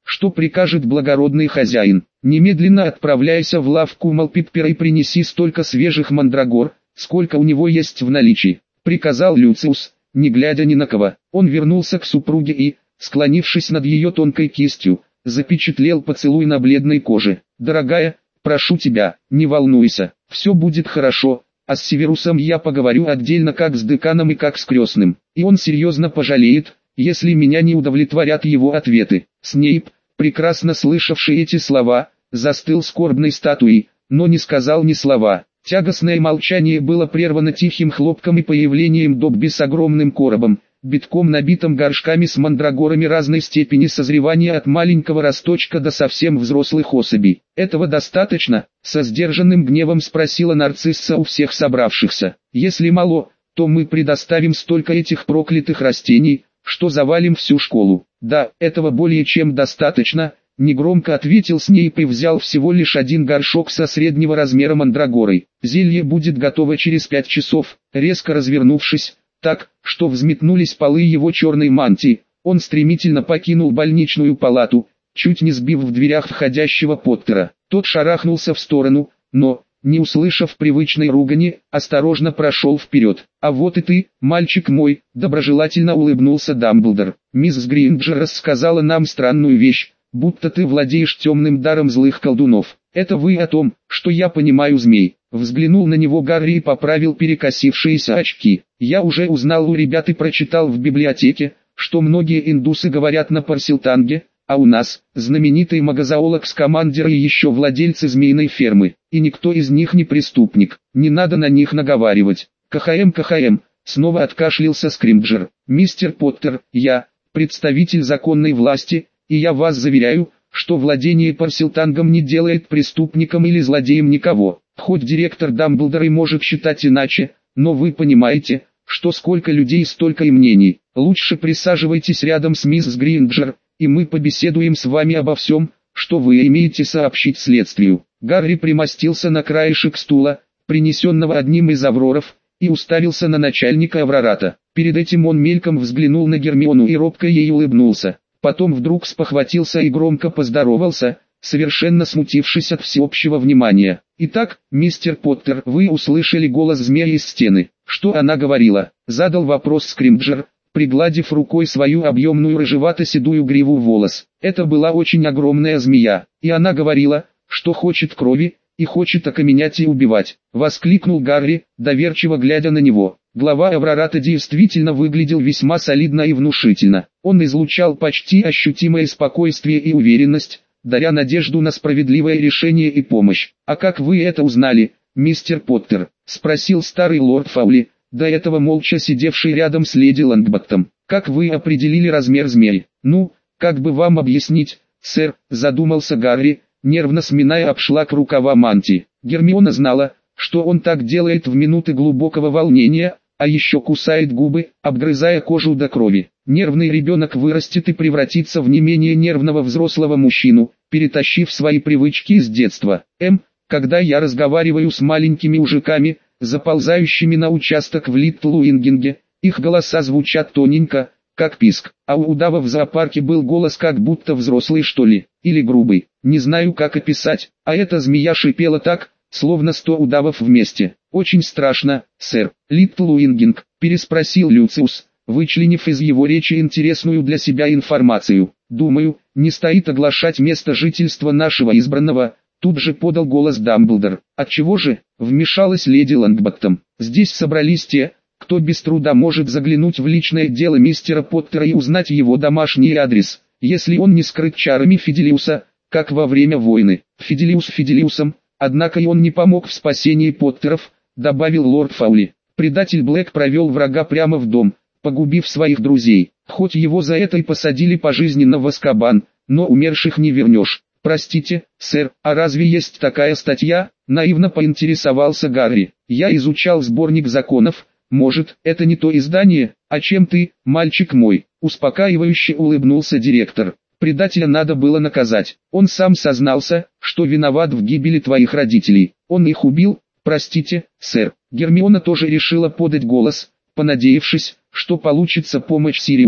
что прикажет благородный хозяин. Немедленно отправляйся в лавку Малпиппера и принеси столько свежих мандрагор, сколько у него есть в наличии», — приказал Люциус, не глядя ни на кого. Он вернулся к супруге и, склонившись над ее тонкой кистью, запечатлел поцелуй на бледной коже. «Дорогая, прошу тебя, не волнуйся, все будет хорошо, а с Северусом я поговорю отдельно как с деканом и как с крестным, и он серьезно пожалеет, если меня не удовлетворят его ответы». Снейп, прекрасно слышавший эти слова, застыл скорбной статуей, но не сказал ни слова. Тягостное молчание было прервано тихим хлопком и появлением Добби с огромным коробом, битком набитым горшками с мандрагорами разной степени созревания от маленького росточка до совсем взрослых особей. «Этого достаточно?» — со сдержанным гневом спросила нарцисса у всех собравшихся. «Если мало, то мы предоставим столько этих проклятых растений, что завалим всю школу». «Да, этого более чем достаточно», — негромко ответил Снейп и взял всего лишь один горшок со среднего размера мандрагорой. «Зелье будет готово через 5 часов», резко развернувшись, так, что взметнулись полы его черной мантии, он стремительно покинул больничную палату, чуть не сбив в дверях входящего Поттера. Тот шарахнулся в сторону, но, не услышав привычной ругани, осторожно прошел вперед. «А вот и ты, мальчик мой», — доброжелательно улыбнулся Дамблдор. «Мисс Гринджер рассказала нам странную вещь, будто ты владеешь темным даром злых колдунов. Это вы о том, что я понимаю змей?» Взглянул на него Гарри и поправил перекосившиеся очки. «Я уже узнал у ребят и прочитал в библиотеке, что многие индусы говорят на парсилтанге, а у нас, знаменитый магозоолог Скамандер и еще владельцы змеиной фермы, и никто из них не преступник, не надо на них наговаривать». КХМ, снова откашлялся Скримджер. «Мистер Поттер, я, представитель законной власти, и я вас заверяю, что владение парсилтангом не делает преступником или злодеем никого. Хоть директор Дамблдор и может считать иначе, но вы понимаете, что сколько людей столько и мнений. Лучше присаживайтесь рядом с мисс Гринджер, и мы побеседуем с вами обо всем, что вы имеете сообщить следствию». Гарри примостился на краешек стула, принесенного одним из авроров, и уставился на начальника Аврората. Перед этим он мельком взглянул на Гермиону и робко ей улыбнулся. Потом вдруг спохватился и громко поздоровался, совершенно смутившись от всеобщего внимания. «Итак, мистер Поттер, вы услышали голос змеи из стены. Что она говорила?» — задал вопрос Скримджер, пригладив рукой свою объемную рыжевато-седую гриву волос. «Это была очень огромная змея, и она говорила, что хочет крови, и хочет окаменять и убивать», — воскликнул Гарри, доверчиво глядя на него. Глава Аврората действительно выглядел весьма солидно и внушительно. Он излучал почти ощутимое спокойствие и уверенность, даря надежду на справедливое решение и помощь. «А как вы это узнали, мистер Поттер?» — спросил старый лорд Фаули, до этого молча сидевший рядом с леди Лонгботтом. «Как вы определили размер змеи?» «Ну, как бы вам объяснить, сэр», — задумался Гарри, нервно сминая обшлаг рукава мантии. Гермиона знала, что он так делает в минуты глубокого волнения, а еще кусает губы, обгрызая кожу до крови. Нервный ребенок вырастет и превратится в не менее нервного взрослого мужчину, перетащив свои привычки с детства. Когда я разговариваю с маленькими мужиками, заползающими на участок в Литл-Уингинге, их голоса звучат тоненько, как писк, а у удава в зоопарке был голос как будто взрослый что ли, или грубый, не знаю как описать, а эта змея шипела так, словно 100 удавов вместе. «Очень страшно, сэр». «Литл Уингинг?» — переспросил Люциус, вычленив из его речи интересную для себя информацию. «Думаю, не стоит оглашать место жительства нашего избранного», — тут же подал голос Дамблдор. «Отчего же?» — вмешалась леди Лонгботтом. «Здесь собрались те, кто без труда может заглянуть в личное дело мистера Поттера и узнать его домашний адрес, если он не скрыт чарами Фиделиуса, как во время войны. Фиделиус Фиделиусом, однако и он не помог в спасении Поттеров», — добавил лорд Фаули. «Предатель Блэк провел врага прямо в дом, погубив своих друзей. Хоть его за это и посадили пожизненно в Азкабан, но умерших не вернешь». «Простите, сэр, а разве есть такая статья?» — наивно поинтересовался Гарри. «Я изучал сборник законов. Может, это не то издание, а чем ты, мальчик мой?» — успокаивающе улыбнулся директор. «Предателя надо было наказать. Он сам сознался, что виноват в гибели твоих родителей. Он их убил?» «Простите, сэр». Гермиона тоже решила подать голос, понадеявшись, что получится помочь Сириусу,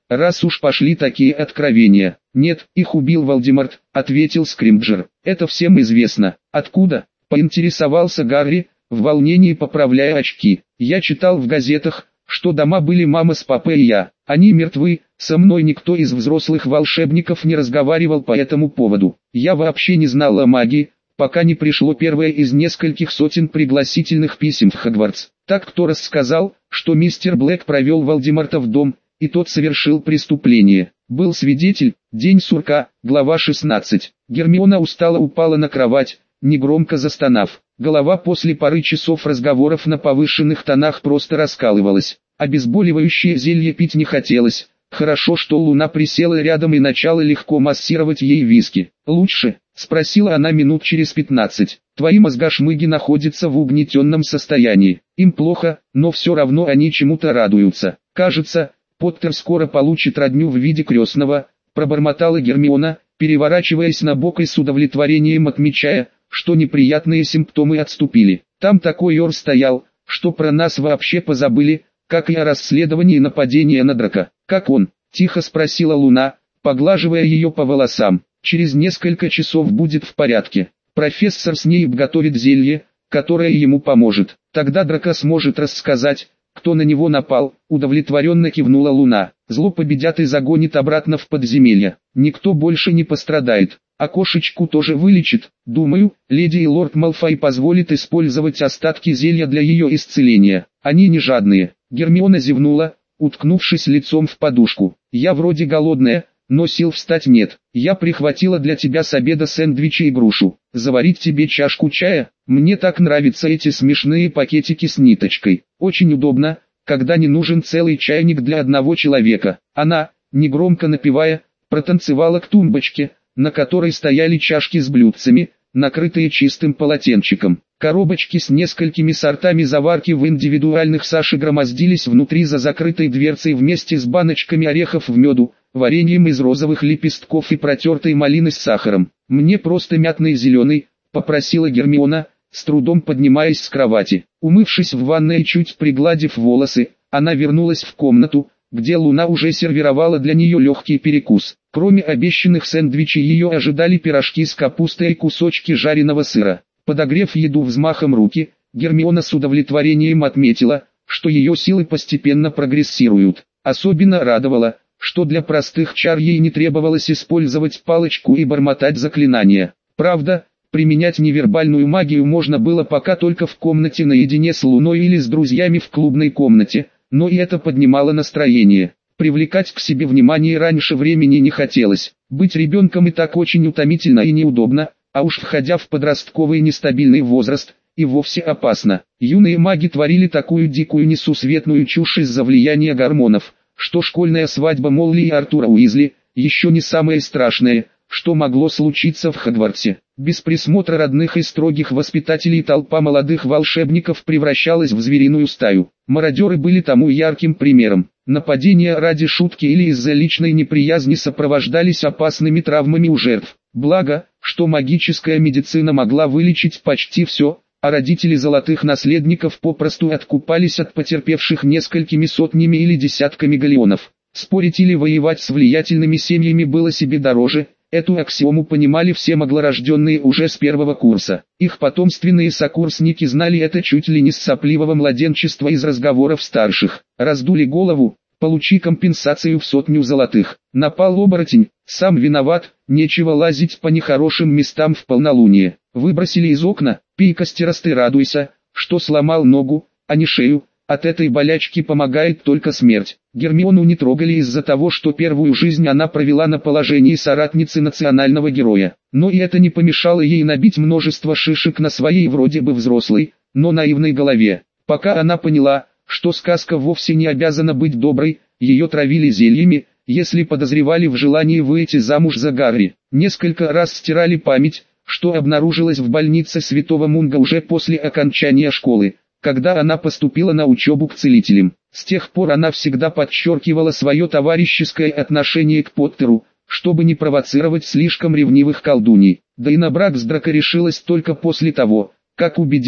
раз уж пошли такие откровения. Нет, их убил Волдеморт, ответил Скримджер. Это всем известно. Откуда? Поинтересовался Гарри, в волнении поправляя очки. Я читал в газетах, что дома были мама с папой и я. Они мертвы, со мной никто из взрослых волшебников не разговаривал по этому поводу. Я вообще не знал о магии, пока не пришло первое из нескольких сотен пригласительных писем в Хогвартс. Так кто рассказал, что мистер Блэк провел Волдеморта в дом, и тот совершил преступление. Был свидетель, день сурка, глава 16. Гермиона устало упала на кровать, негромко застонав. Голова после пары часов разговоров на повышенных тонах просто раскалывалась. Обезболивающее зелье пить не хотелось. Хорошо, что Луна присела рядом и начала легко массировать ей виски. «Лучше?» – спросила она минут через 15. «Твои мозгошмыги находятся в угнетенном состоянии. Им плохо, но все равно они чему-то радуются. Кажется, Поттер скоро получит родню в виде крестного», – пробормотала Гермиона, переворачиваясь на бок и с удовлетворением отмечая, что неприятные симптомы отступили. «Там такой ор стоял, что про нас вообще позабыли, как и о расследовании нападения на Драко». «Как он?» – тихо спросила Луна, поглаживая ее по волосам. «Через несколько часов будет в порядке. Профессор Снейп готовит зелье, которое ему поможет. Тогда Драко сможет рассказать, кто на него напал», – удовлетворенно кивнула Луна. «Зло победят и загонит обратно в подземелье. Никто больше не пострадает. А кошечку тоже вылечит. Думаю, леди и лорд Малфой позволит использовать остатки зелья для ее исцеления. Они не жадные». Гермиона зевнула, уткнувшись лицом в подушку. «Я вроде голодная, но сил встать нет. Я прихватила для тебя с обеда сэндвичи и грушу. Заварить тебе чашку чая? Мне так нравятся эти смешные пакетики с ниточкой. Очень удобно, когда не нужен целый чайник для одного человека». Она, негромко напевая, протанцевала к тумбочке, на которой стояли чашки с блюдцами, накрытые чистым полотенчиком. Коробочки с несколькими сортами заварки в индивидуальных саше громоздились внутри за закрытой дверцей вместе с баночками орехов в меду, вареньем из розовых лепестков и протертой малины с сахаром. «Мне просто мятный зеленый», — попросила Гермиона, с трудом поднимаясь с кровати. Умывшись в ванной и чуть пригладив волосы, она вернулась в комнату, где Луна уже сервировала для нее легкий перекус. Кроме обещанных сэндвичей ее ожидали пирожки с капустой и кусочки жареного сыра. Подогрев еду взмахом руки, Гермиона с удовлетворением отметила, что ее силы постепенно прогрессируют. Особенно радовало, что для простых чар ей не требовалось использовать палочку и бормотать заклинания. Правда, применять невербальную магию можно было пока только в комнате наедине с Луной или с друзьями в клубной комнате, но и это поднимало настроение. Привлекать к себе внимание раньше времени не хотелось. Быть ребенком и так очень утомительно и неудобно, а уж входя в подростковый нестабильный возраст, и вовсе опасно. Юные маги творили такую дикую несусветную чушь из-за влияния гормонов, что школьная свадьба Молли и Артура Уизли еще не самое страшное, что могло случиться в Хогвартсе. Без присмотра родных и строгих воспитателей толпа молодых волшебников превращалась в звериную стаю. Мародеры были тому ярким примером. Нападения ради шутки или из-за личной неприязни сопровождались опасными травмами у жертв. Благо, что магическая медицина могла вылечить почти все, а родители золотых наследников попросту откупались от потерпевших несколькими сотнями или десятками галеонов. Спорить или воевать с влиятельными семьями было себе дороже. Эту аксиому понимали все маглорожденные уже с первого курса. Их потомственные сокурсники знали это чуть ли не с сопливого младенчества из разговоров старших. Раздули голову, получи компенсацию в 100 золотых. Напал оборотень, сам виноват, нечего лазить по нехорошим местам в полнолуние. Выбросили из окна, пей костеросты, радуйся, что сломал ногу, а не шею. От этой болячки помогает только смерть. Гермиону не трогали из-за того, что первую жизнь она провела на положении соратницы национального героя. Но и это не помешало ей набить множество шишек на своей вроде бы взрослой, но наивной голове. Пока она поняла, что сказка вовсе не обязана быть доброй, ее травили зельями, если подозревали в желании выйти замуж за Гарри. Несколько раз стирали память, что обнаружилось в больнице Святого Мунга уже после окончания школы, когда она поступила на учебу к целителям. С тех пор она всегда подчеркивала свое товарищеское отношение к Поттеру, чтобы не провоцировать слишком ревнивых колдуней. Да и на брак с Драко решилась только после того, как убедилась,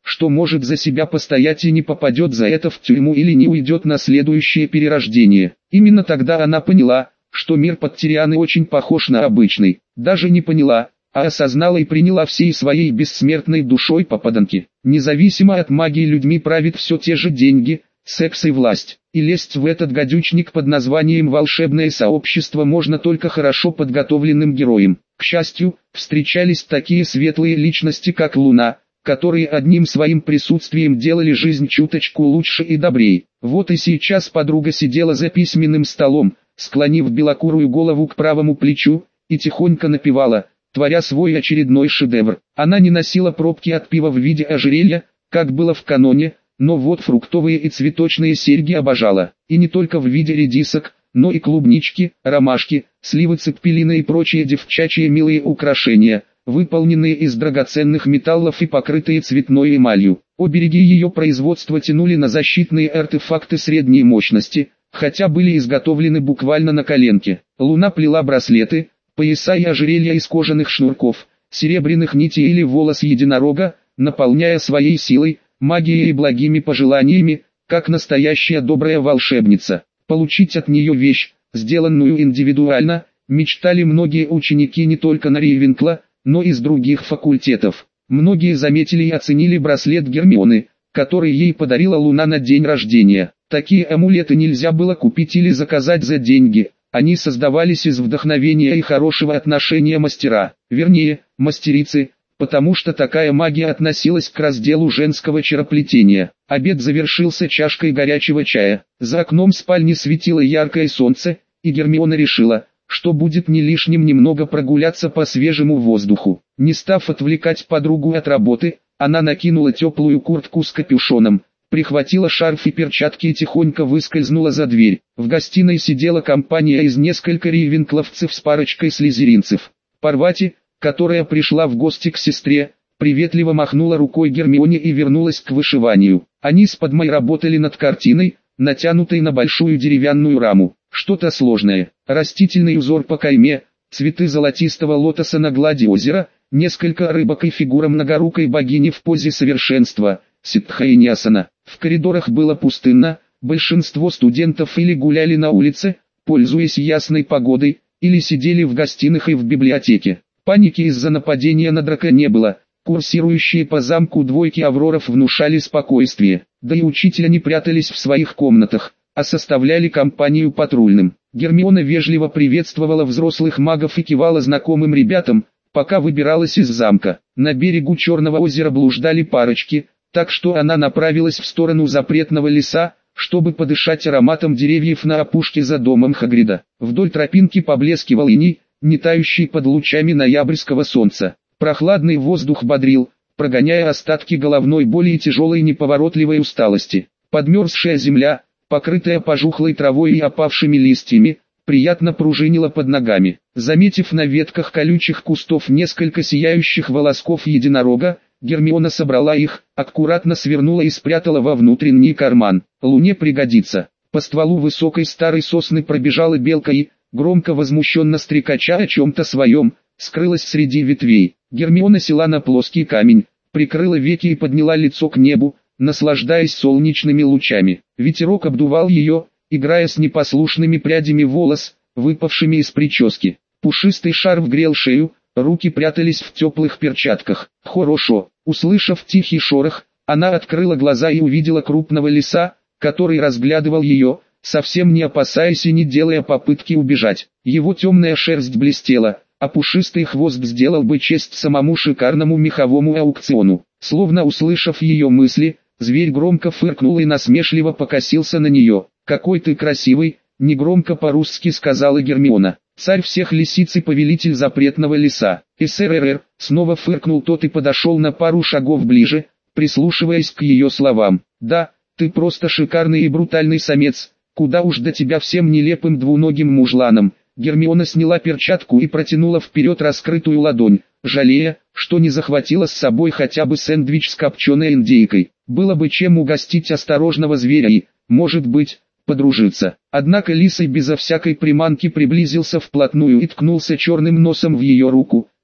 что может за себя постоять и не попадет за это в тюрьму или не уйдет на следующее перерождение. Именно тогда она поняла, что мир под Тирианой очень похож на обычный. Даже не поняла, а осознала и приняла всей своей бессмертной душой попаданки. Независимо от магии людьми правит все те же деньги, секс и власть. И лезть в этот гадючник под названием «волшебное сообщество» можно только хорошо подготовленным героям. К счастью, встречались такие светлые личности, как Луна, которые одним своим присутствием делали жизнь чуточку лучше и добрее. Вот и сейчас подруга сидела за письменным столом, склонив белокурую голову к правому плечу, и тихонько напевала, творя свой очередной шедевр. Она не носила пробки от пива в виде ожерелья, как было в каноне, но вот фруктовые и цветочные серьги обожала. И не только в виде редисок, но и клубнички, ромашки, сливы цеппелина и прочие девчачьи милые украшения, выполненные из драгоценных металлов и покрытые цветной эмалью. Обереги ее производства тянули на защитные артефакты средней мощности, хотя были изготовлены буквально на коленке. Луна плела браслеты, пояса и ожерелья из кожаных шнурков, серебряных нитей или волос единорога, наполняя своей силой, магией и благими пожеланиями, как настоящая добрая волшебница. Получить от нее вещь, сделанную индивидуально, мечтали многие ученики не только на Рейвенкла, но и с других факультетов. Многие заметили и оценили браслет Гермионы, который ей подарила Луна на день рождения. Такие амулеты нельзя было купить или заказать за деньги, они создавались из вдохновения и хорошего отношения мастера, вернее, мастерицы, потому что такая магия относилась к разделу женского чароплетения. Обед завершился чашкой горячего чая. За окном спальни светило яркое солнце, и Гермиона решила, что будет не лишним немного прогуляться по свежему воздуху. Не став отвлекать подругу от работы, она накинула теплую куртку с капюшоном, прихватила шарф и перчатки и тихонько выскользнула за дверь. В гостиной сидела компания из нескольких рейвенкловцев с парочкой слизеринцев. Парвати, которая пришла в гости к сестре, приветливо махнула рукой Гермионе и вернулась к вышиванию. Они с Падмой работали над картиной, натянутой на большую деревянную раму. Что-то сложное. Растительный узор по кайме, цветы золотистого лотоса на глади озера, несколько рыбок и фигура многорукой богини в позе совершенства, Сиддхаянясана. В коридорах было пустынно, большинство студентов или гуляли на улице, пользуясь ясной погодой, или сидели в гостиных и в библиотеке. Паники из-за нападения на драка не было, курсирующие по замку двойки авроров внушали спокойствие, да и учителя не прятались в своих комнатах, а составляли компанию патрульным. Гермиона вежливо приветствовала взрослых магов и кивала знакомым ребятам, пока выбиралась из замка. На берегу Черного озера блуждали парочки, так что она направилась в сторону запретного леса, чтобы подышать ароматом деревьев на опушке за домом Хагрида. Вдоль тропинки поблескивал иней, не тающий под лучами ноябрьского солнца. Прохладный воздух бодрил, прогоняя остатки головной боли и тяжелой неповоротливой усталости. Подмерзшая земля, покрытая пожухлой травой и опавшими листьями, приятно пружинила под ногами. Заметив на ветках колючих кустов несколько сияющих волосков единорога, Гермиона собрала их, аккуратно свернула и спрятала во внутренний карман. Луне пригодится. По стволу высокой старой сосны пробежала белка и, громко возмущенно стрекача о чем-то своем, скрылась среди ветвей. Гермиона села на плоский камень, прикрыла веки и подняла лицо к небу, наслаждаясь солнечными лучами. Ветерок обдувал ее, играя с непослушными прядями волос, выпавшими из прически. Пушистый шарф грел шею, руки прятались в теплых перчатках. Хорошо. Услышав тихий шорох, она открыла глаза и увидела крупного лиса, который разглядывал ее, совсем не опасаясь и не делая попытки убежать. Его темная шерсть блестела, а пушистый хвост сделал бы честь самому шикарному меховому аукциону. Словно услышав ее мысли, зверь громко фыркнул и насмешливо покосился на нее. «Какой ты красивый!» — негромко по-русски сказала Гермиона. «Царь всех лисиц и повелитель запретного леса». «СРР!» — снова фыркнул тот и подошел на пару шагов ближе, прислушиваясь к ее словам. «Да, ты просто шикарный и брутальный самец, куда уж до тебя всем нелепым двуногим мужланам». Гермиона сняла перчатку и протянула вперед раскрытую ладонь, жалея, что не захватила с собой хотя бы сэндвич с копченой индейкой. Было бы чем угостить осторожного зверя и, может быть, подружиться. Однако лисий безо всякой приманки приблизился вплотную и ткнулся черным носом в ее руку,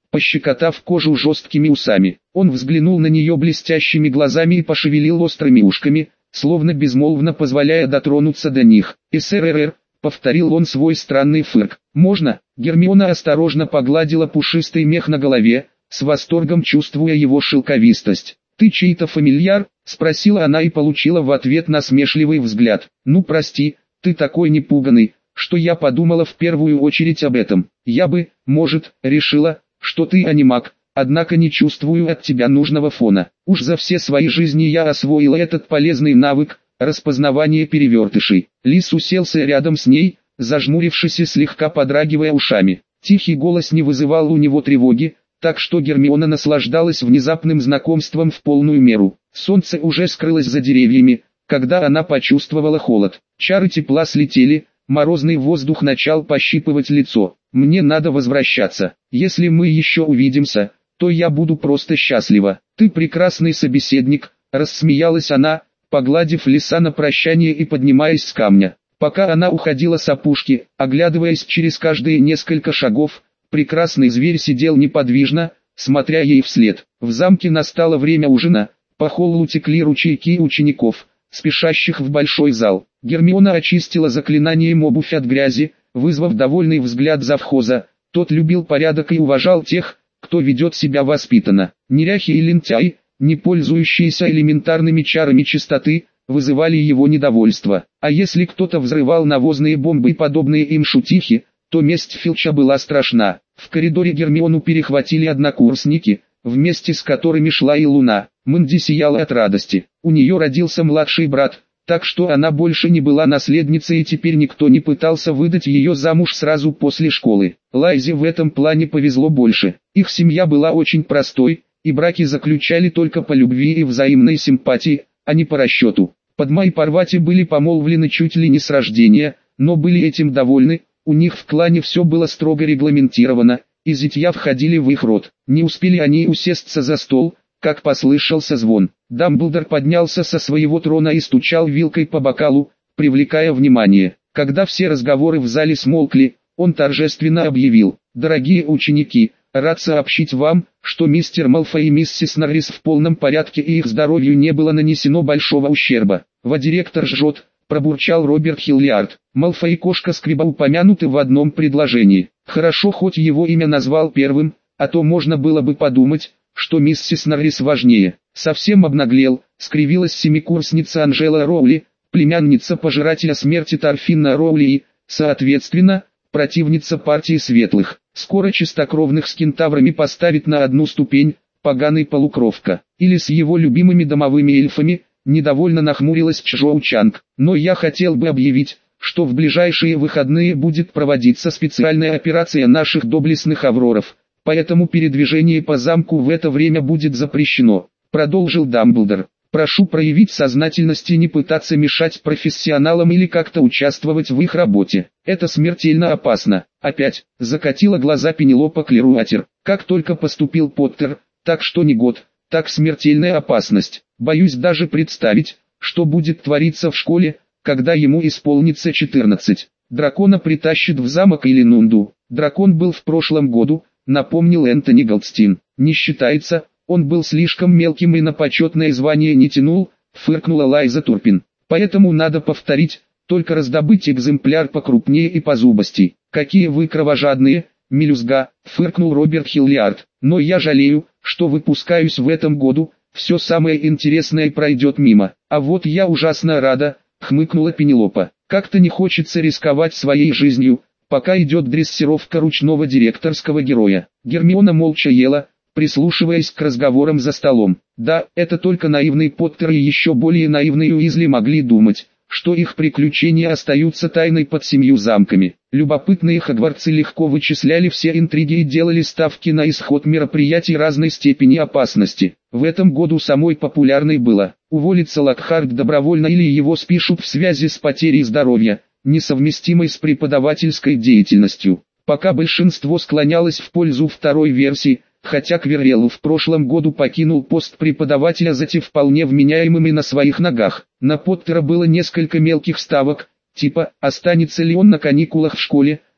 пощекотав кожу жесткими усами. Он взглянул на нее блестящими глазами и пошевелил острыми ушками, словно безмолвно позволяя дотронуться до них. «СРР», — повторил он свой странный фырк. «Можно?» Гермиона осторожно погладила пушистый мех на голове, с восторгом чувствуя его шелковистость. «Ты чей-то фамильяр?» — спросила она и получила в ответ насмешливый взгляд. «Ну прости, ты такой непуганный, что я подумала в первую очередь об этом. Я бы, может, решила, что ты анимак, однако не чувствую от тебя нужного фона. Уж за все свои жизни я освоила этот полезный навык — распознавание перевертышей». Лис уселся рядом с ней, зажмурившись и слегка подрагивая ушами. Тихий голос не вызывал у него тревоги, так что Гермиона наслаждалась внезапным знакомством в полную меру. Солнце уже скрылось за деревьями, когда она почувствовала холод. Чары тепла слетели, морозный воздух начал пощипывать лицо. «Мне надо возвращаться. Если мы еще увидимся, то я буду просто счастлива. Ты прекрасный собеседник», — рассмеялась она, погладив лиса на прощание и поднимаясь с камня. Пока она уходила с опушки, оглядываясь через каждые несколько шагов, прекрасный зверь сидел неподвижно, смотря ей вслед. В замке настало время ужина, по холлу текли ручейки учеников, спешащих в большой зал. Гермиона очистила заклинанием обувь от грязи, вызвав довольный взгляд завхоза. Тот любил порядок и уважал тех, кто ведет себя воспитанно. Неряхи и лентяи, не пользующиеся элементарными чарами чистоты, вызывали его недовольство. А если кто-то взрывал навозные бомбы и подобные им шутихи, то месть Филча была страшна. В коридоре Гермиону перехватили однокурсники, вместе с которыми шла и Луна. Мэнди сияла от радости. У нее родился младший брат, так что она больше не была наследницей и теперь никто не пытался выдать ее замуж сразу после школы. Лайзе в этом плане повезло больше. Их семья была очень простой, и браки заключали только по любви и взаимной симпатии, а не по расчету. Падма и Парвати были помолвлены чуть ли не с рождения, но были этим довольны. У них в клане все было строго регламентировано, и зятья входили в их род. Не успели они усесться за стол, как послышался звон. Дамблдор поднялся со своего трона и стучал вилкой по бокалу, привлекая внимание. Когда все разговоры в зале смолкли, он торжественно объявил: «Дорогие ученики, рад сообщить вам, что мистер Малфой и миссис Норрис в полном порядке и их здоровью не было нанесено большого ущерба». «Директор жжет», — пробурчал Роберт Хиллиард. «Малфой и кошка Сквиба упомянуты в одном предложении. Хорошо, хоть его имя назвал первым, а то можно было бы подумать, что миссис Норрис важнее». «Совсем обнаглел», — скривилась семикурсница Анжела Роули, племянница пожирателя смерти Торфинна Роули и, соответственно, противница партии светлых. «Скоро чистокровных с кентаврами поставит на одну ступень, поганый полукровка. Или с его любимыми домовыми эльфами», — недовольно нахмурилась Чжоу Чанг. «Но я хотел бы объявить, что в ближайшие выходные будет проводиться специальная операция наших доблестных авроров, поэтому передвижение по замку в это время будет запрещено», — продолжил Дамблдор. «Прошу проявить сознательность и не пытаться мешать профессионалам или как-то участвовать в их работе. Это смертельно опасно». Опять закатила глаза Пенелопа Клеруатер. «Как только поступил Поттер, так что не год, так смертельная опасность. Боюсь даже представить, что будет твориться в школе, когда ему исполнится 14. Дракона притащит в замок или Нунду». «Дракон был в прошлом году», — напомнил Энтони Голдстин. «Не считается, он был слишком мелким и на почетное звание не тянул», — фыркнула Лайза Турпин. «Поэтому надо повторить, только раздобыть экземпляр покрупнее и позубастей». «Какие вы кровожадные, мелюзга», — фыркнул Роберт Хиллиард. «Но я жалею, что выпускаюсь в этом году, все самое интересное пройдет мимо». «А вот я ужасно рада», — хмыкнула Пенелопа. «Как-то не хочется рисковать своей жизнью, пока идет дрессировка ручного директорского героя». Гермиона молча ела, прислушиваясь к разговорам за столом. Да, это только наивный Поттер и еще более наивный Уизли могли думать, что их приключения остаются тайной под 7 замками. Любопытные хогвартсы легко вычисляли все интриги и делали ставки на исход мероприятий разной степени опасности. В этом году самой популярной было: уволится Локхарт добровольно или его спишут в связи с потерей здоровья, несовместимой с преподавательской деятельностью. Пока большинство склонялось в пользу второй версии, хотя Квиррелл в прошлом году покинул пост преподавателя затем вполне вменяемым и на своих ногах. На Поттера было несколько мелких ставок, типа, останется ли он на каникулах в школе,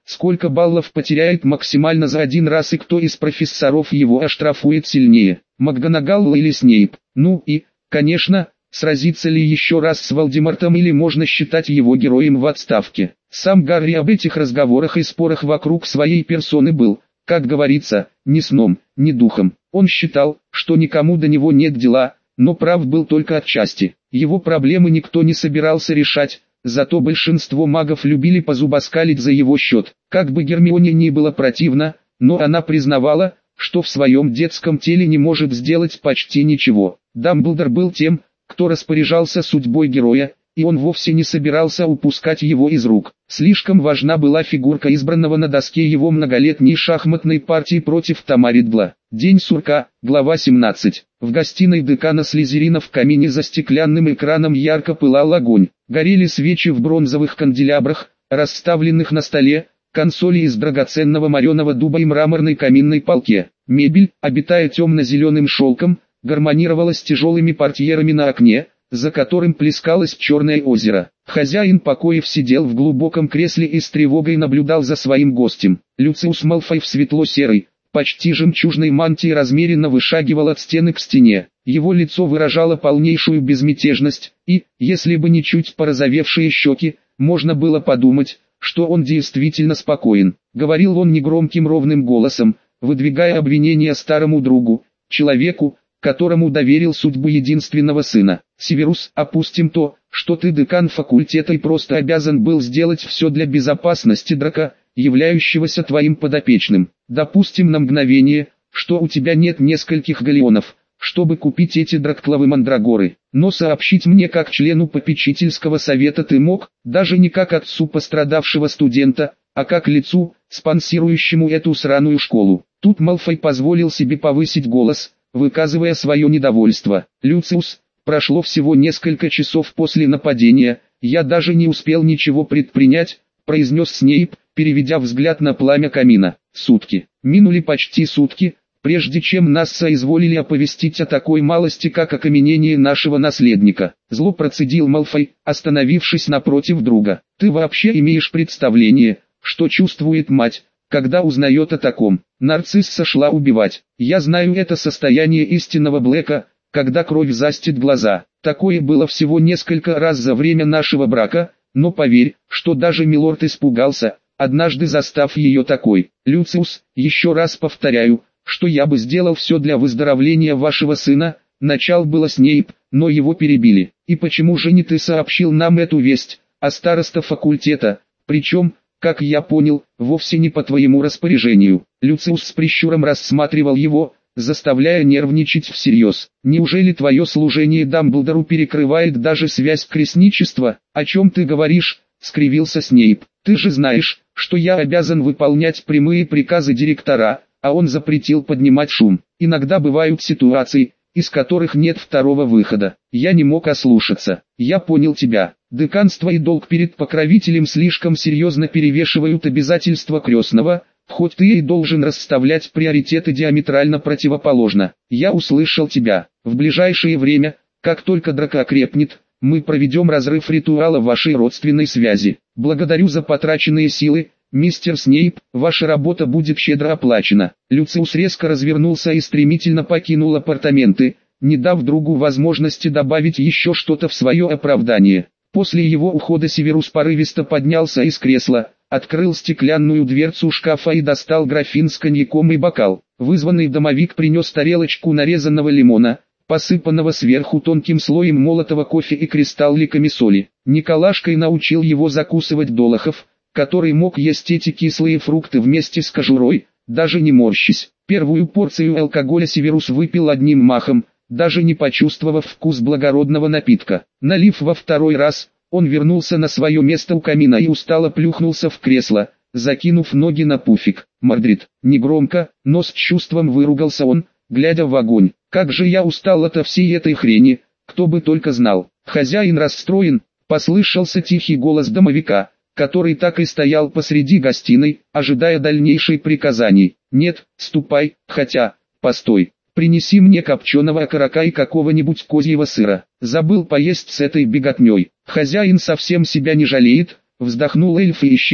сколько баллов потеряет максимально за один раз и кто из профессоров его оштрафует сильнее, МакГонагал или Снейп. Ну и, конечно, сразиться ли еще раз с Волдемортом или можно считать его героем в отставке. Сам Гарри об этих разговорах и спорах вокруг своей персоны был, как говорится, ни сном, ни духом. Он считал, что никому до него нет дела, но прав был только отчасти. Его проблемы никто не собирался решать, зато большинство магов любили позубоскалить за его счет. Как бы Гермионе ни было противно, но она признавала, что в своем детском теле не может сделать почти ничего. Дамблдор был тем, кто распоряжался судьбой героя, и он вовсе не собирался упускать его из рук. Слишком важна была фигурка избранного на доске его многолетней шахматной партии против Тома Риддла. День сурка, глава 17. В гостиной декана Слизерина в камине за стеклянным экраном ярко пылал огонь. Горели свечи в бронзовых канделябрах, расставленных на столе, консоли из драгоценного мореного дуба и мраморной каминной полке. Мебель, обитая темно-зеленым шелком, гармонировала с тяжелыми портьерами на окне, за которым плескалось черное озеро. Хозяин покоев сидел в глубоком кресле и с тревогой наблюдал за своим гостем. Люциус Малфой в светло-серой, почти жемчужной мантии размеренно вышагивал от стены к стене. Его лицо выражало полнейшую безмятежность, и, если бы не чуть порозовевшие щеки, можно было подумать, что он действительно спокоен. Говорил он негромким ровным голосом, выдвигая обвинения старому другу, человеку, которому доверил судьбу единственного сына. «Северус, опустим то, что ты декан факультета и просто обязан был сделать все для безопасности Драка, являющегося твоим подопечным. Допустим на мгновение, что у тебя нет нескольких галеонов, чтобы купить эти драккловы мандрагоры. Но сообщить мне как члену попечительского совета ты мог, даже не как отцу пострадавшего студента, а как лицу, спонсирующему эту сраную школу». Тут Малфой позволил себе повысить голос, выказывая свое недовольство. «Люциус, прошло всего несколько часов после нападения, я даже не успел ничего предпринять», произнес Снейп, переведя взгляд на пламя камина. «Сутки. Минули почти сутки, прежде чем нас соизволили оповестить о такой малости, как окаменение нашего наследника». Зло процедил Малфой, остановившись напротив друга. «Ты вообще имеешь представление, что чувствует мать, когда узнает о таком? Нарцисса шла убивать. Я знаю это состояние истинного Блэка, когда кровь застит глаза. Такое было всего несколько раз за время нашего брака, но поверь, что даже милорд испугался, однажды застав ее такой. Люциус, еще раз повторяю, что я бы сделал все для выздоровления вашего сына», начал было Снейп, но его перебили. «И почему же не ты сообщил нам эту весть, а староста факультета, причем, как я понял, вовсе не по твоему распоряжению?» Люциус с прищуром рассматривал его, заставляя нервничать всерьез. «Неужели твое служение Дамблдору перекрывает даже связь крестничества? О чем ты говоришь?» — скривился Снейп. «Ты же знаешь, что я обязан выполнять прямые приказы директора, а он запретил поднимать шум. Иногда бывают ситуации, из которых нет второго выхода. Я не мог ослушаться. Я понял тебя. Деканство и долг перед покровителем слишком серьезно перевешивают обязательства крестного, хоть ты и должен расставлять приоритеты диаметрально противоположно. Я услышал тебя. В ближайшее время, как только Драко окрепнет, мы проведем разрыв ритуала вашей родственной связи. Благодарю за потраченные силы, мистер Снейп, ваша работа будет щедро оплачена». Люциус резко развернулся и стремительно покинул апартаменты, не дав другу возможности добавить еще что-то в свое оправдание. После его ухода Северус порывисто поднялся из кресла, открыл стеклянную дверцу шкафа и достал графин с коньяком и бокал. Вызванный домовик принес тарелочку нарезанного лимона, посыпанного сверху тонким слоем молотого кофе и кристалликами соли. Николашкой научил его закусывать Долохов, который мог есть эти кислые фрукты вместе с кожурой, даже не морщись. Первую порцию алкоголя Северус выпил одним махом, даже не почувствовав вкус благородного напитка. Налив во второй раз, он вернулся на свое место у камина и устало плюхнулся в кресло, закинув ноги на пуфик. «Мордрид», негромко, но с чувством выругался он, глядя в огонь. «Как же я устал от всей этой хрени, кто бы только знал». «Хозяин расстроен», послышался тихий голос домовика, который так и стоял посреди гостиной, ожидая дальнейших приказаний. «Нет, ступай, хотя, постой, принеси мне копченого окорока и какого-нибудь козьего сыра. Забыл поесть с этой беготней». «Хозяин совсем себя не жалеет», вздохнул эльф и исчез,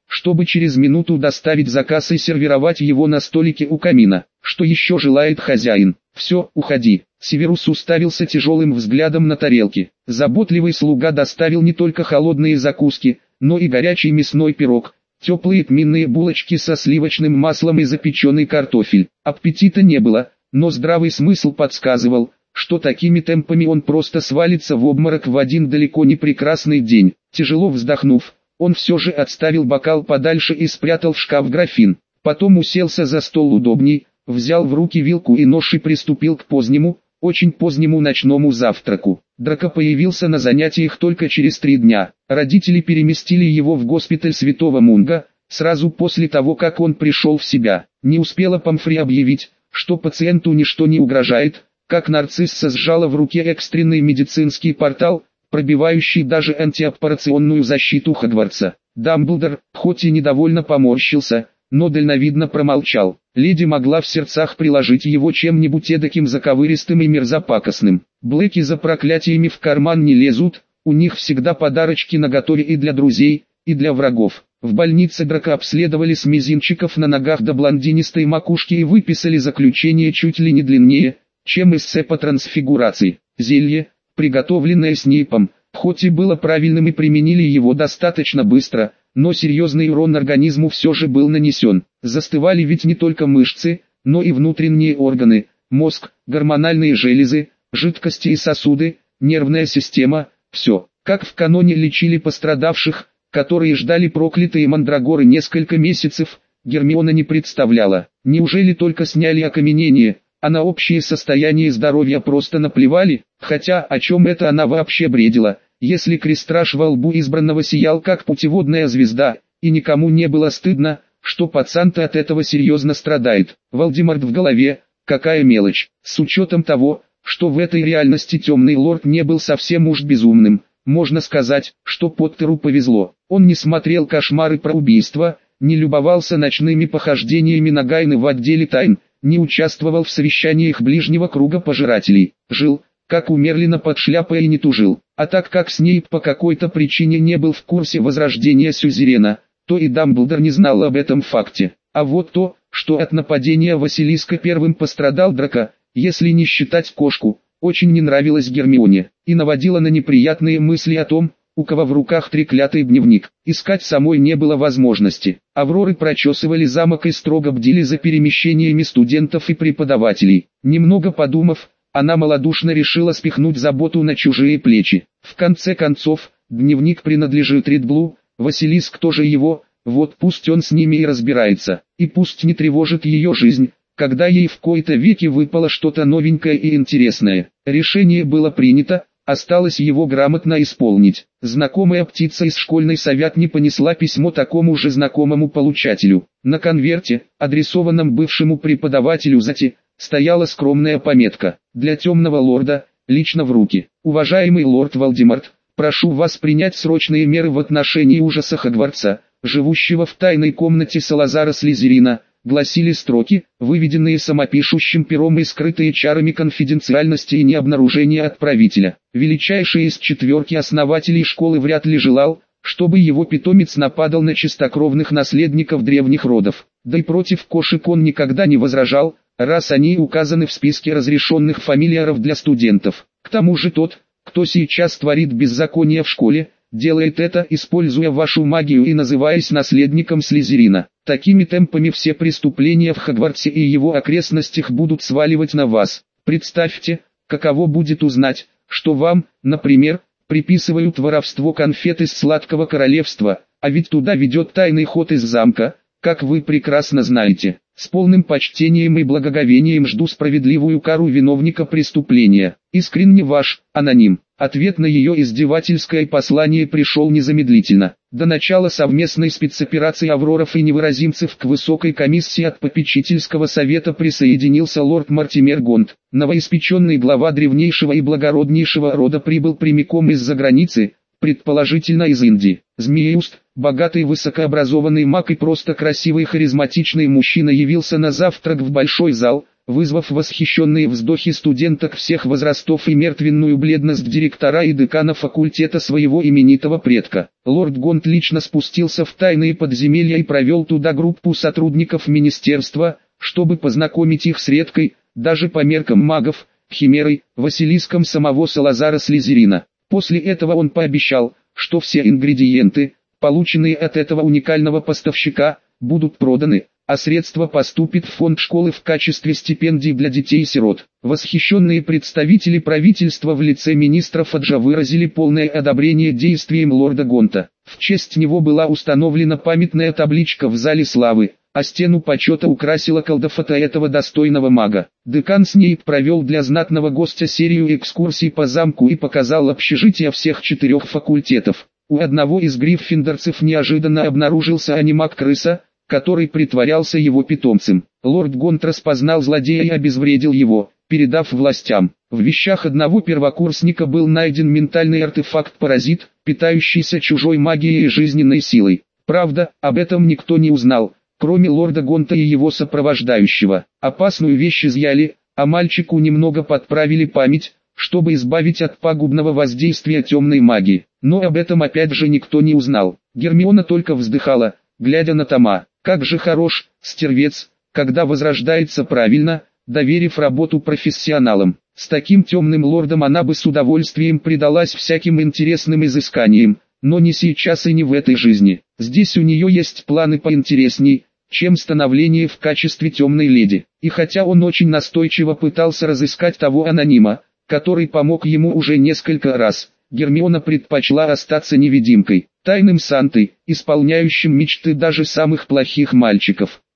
чтобы через минуту доставить заказ и сервировать его на столике у камина. Что еще желает хозяин? Все, уходи. Северус уставился тяжелым взглядом на тарелки. Заботливый слуга доставил не только холодные закуски, но и горячий мясной пирог, теплые тминные булочки со сливочным маслом и запеченный картофель. Аппетита не было, но здравый смысл подсказывал, что такими темпами он просто свалится в обморок в один далеко не прекрасный день. Тяжело вздохнув, он все же отставил бокал подальше и спрятал в шкаф графин. Потом уселся за стол удобней, взял в руки вилку и нож и приступил к позднему, очень позднему ночному завтраку. Драко появился на занятиях только через 3 дня. Родители переместили его в госпиталь Святого Мунга, сразу после того, как он пришел в себя. Не успела Помфри объявить, что пациенту ничто не угрожает, как Нарцисса сжала в руке экстренный медицинский портал, пробивающий даже антиоперационную защиту Хогвартса. Дамблдор, хоть и недовольно поморщился, но дальновидно промолчал. Леди могла в сердцах приложить его чем-нибудь эдаким заковыристым и мерзопакостным. Блэки за проклятиями в карман не лезут, у них всегда подарочки наготове и для друзей, и для врагов. В больнице Драко обследовали с мизинчиков на ногах до блондинистой макушки и выписали заключение чуть ли не длиннее, чем эссе по трансфигурации. Зелье, приготовленное Снейпом, хоть и было правильным и применили его достаточно быстро, но серьезный урон организму все же был нанесен. Застывали ведь не только мышцы, но и внутренние органы, мозг, гормональные железы, жидкости и сосуды, нервная система, все. Как в каноне лечили пострадавших, которые ждали проклятые мандрагоры несколько месяцев, Гермиона не представляла. Неужели только сняли окаменение, а на общее состояние здоровья просто наплевали? Хотя о чем это она вообще бредила, если крестраж во лбу избранного сиял как путеводная звезда, и никому не было стыдно, что пацан-то от этого серьезно страдает. Волдеморт в голове, какая мелочь, с учетом того, что в этой реальности темный лорд не был совсем уж безумным. Можно сказать, что Поттеру повезло. Он не смотрел кошмары про убийство, не любовался ночными похождениями Нагайны в отделе тайн, не участвовал в совещаниях ближнего круга пожирателей. Жил, как у Мерлина под шляпой, и не тужил. А так как Снейп по какой-то причине не был в курсе возрождения Сюзерена, то и Дамблдор не знал об этом факте. А вот то, что от нападения Василиска первым пострадал Драко, если не считать кошку, очень не нравилось Гермионе, и наводило на неприятные мысли о том, у кого в руках треклятый дневник. Искать самой не было возможности. Авроры прочесывали замок и строго бдили за перемещениями студентов и преподавателей. Немного подумав, она малодушно решила спихнуть заботу на чужие плечи. В конце концов, дневник принадлежит Ридлу, Василиск тоже его, вот пусть он с ними и разбирается, и пусть не тревожит ее жизнь, когда ей в кои-то веки выпало что-то новенькое и интересное. Решение было принято, осталось его грамотно исполнить. Знакомая птица из школьной совятни понесла письмо такому же знакомому получателю. На конверте, адресованном бывшему преподавателю Зати, стояла скромная пометка: «Для темного лорда, лично в руки. Уважаемый лорд Волдеморт, прошу вас принять срочные меры в отношении ужаса Хогвартса, живущего в тайной комнате Салазара Слизерина», гласили строки, выведенные самопишущим пером и скрытые чарами конфиденциальности и необнаружения отправителя. Величайший из четверки основателей школы вряд ли желал, чтобы его питомец нападал на чистокровных наследников древних родов. Да и против кошек он никогда не возражал, раз они указаны в списке разрешенных фамильяров для студентов. К тому же тот, кто сейчас творит беззаконие в школе, делает это, используя вашу магию и называясь наследником Слизерина. Такими темпами все преступления в Хогвартсе и его окрестностях будут сваливать на вас. Представьте, каково будет узнать, что вам, например, приписывают воровство конфет из Сладкого Королевства, а ведь туда ведет тайный ход из замка, как вы прекрасно знаете. С полным почтением и благоговением жду справедливую кару виновника преступления. Искренне ваш, аноним. Ответ на ее издевательское послание пришел незамедлительно. До начала совместной спецоперации Авроров и невыразимцев к высокой комиссии от попечительского совета присоединился лорд Мортимер Гонт. Новоиспеченный глава древнейшего и благороднейшего рода прибыл прямиком из-за границы, предположительно из Индии. Змееуст, богатый высокообразованный маг и просто красивый харизматичный мужчина явился на завтрак в большой зал, вызвав восхищенные вздохи студенток всех возрастов и мертвенную бледность директора и декана факультета своего именитого предка. Лорд Гонт лично спустился в тайные подземелья и провел туда группу сотрудников министерства, чтобы познакомить их с редкой, даже по меркам магов, химерой, Василиском самого Салазара Слизерина. После этого он пообещал, что все ингредиенты, полученные от этого уникального поставщика, будут проданы, а средства поступят в фонд школы в качестве стипендий для детей-сирот. Восхищенные представители правительства в лице министра Фаджа выразили полное одобрение действиям лорда Гонта. В честь него была установлена памятная табличка в зале славы, а стену почета украсила колдофото этого достойного мага. Декан Снейп провел для знатного гостя серию экскурсий по замку и показал общежития всех 4 факультетов. У одного из гриффиндорцев неожиданно обнаружился анимак-крыса, который притворялся его питомцем. Лорд Гонт распознал злодея и обезвредил его, передав властям. В вещах одного первокурсника был найден ментальный артефакт-паразит, питающийся чужой магией и жизненной силой. Правда, об этом никто не узнал, кроме лорда Гонта и его сопровождающего. Опасную вещь изъяли, а мальчику немного подправили память, чтобы избавить от пагубного воздействия темной магии. Но об этом опять же никто не узнал. Гермиона только вздыхала, глядя на Тома. Как же хорош, стервец, когда возрождается правильно, доверив работу профессионалам. С таким темным лордом она бы с удовольствием предалась всяким интересным изысканиям, но не сейчас и не в этой жизни. Здесь у нее есть планы поинтересней, чем становление в качестве темной леди. И хотя он очень настойчиво пытался разыскать того анонима, который помог ему уже несколько раз, Гермиона предпочла остаться невидимкой, тайным Сантой, исполняющим мечты даже самых плохих мальчиков.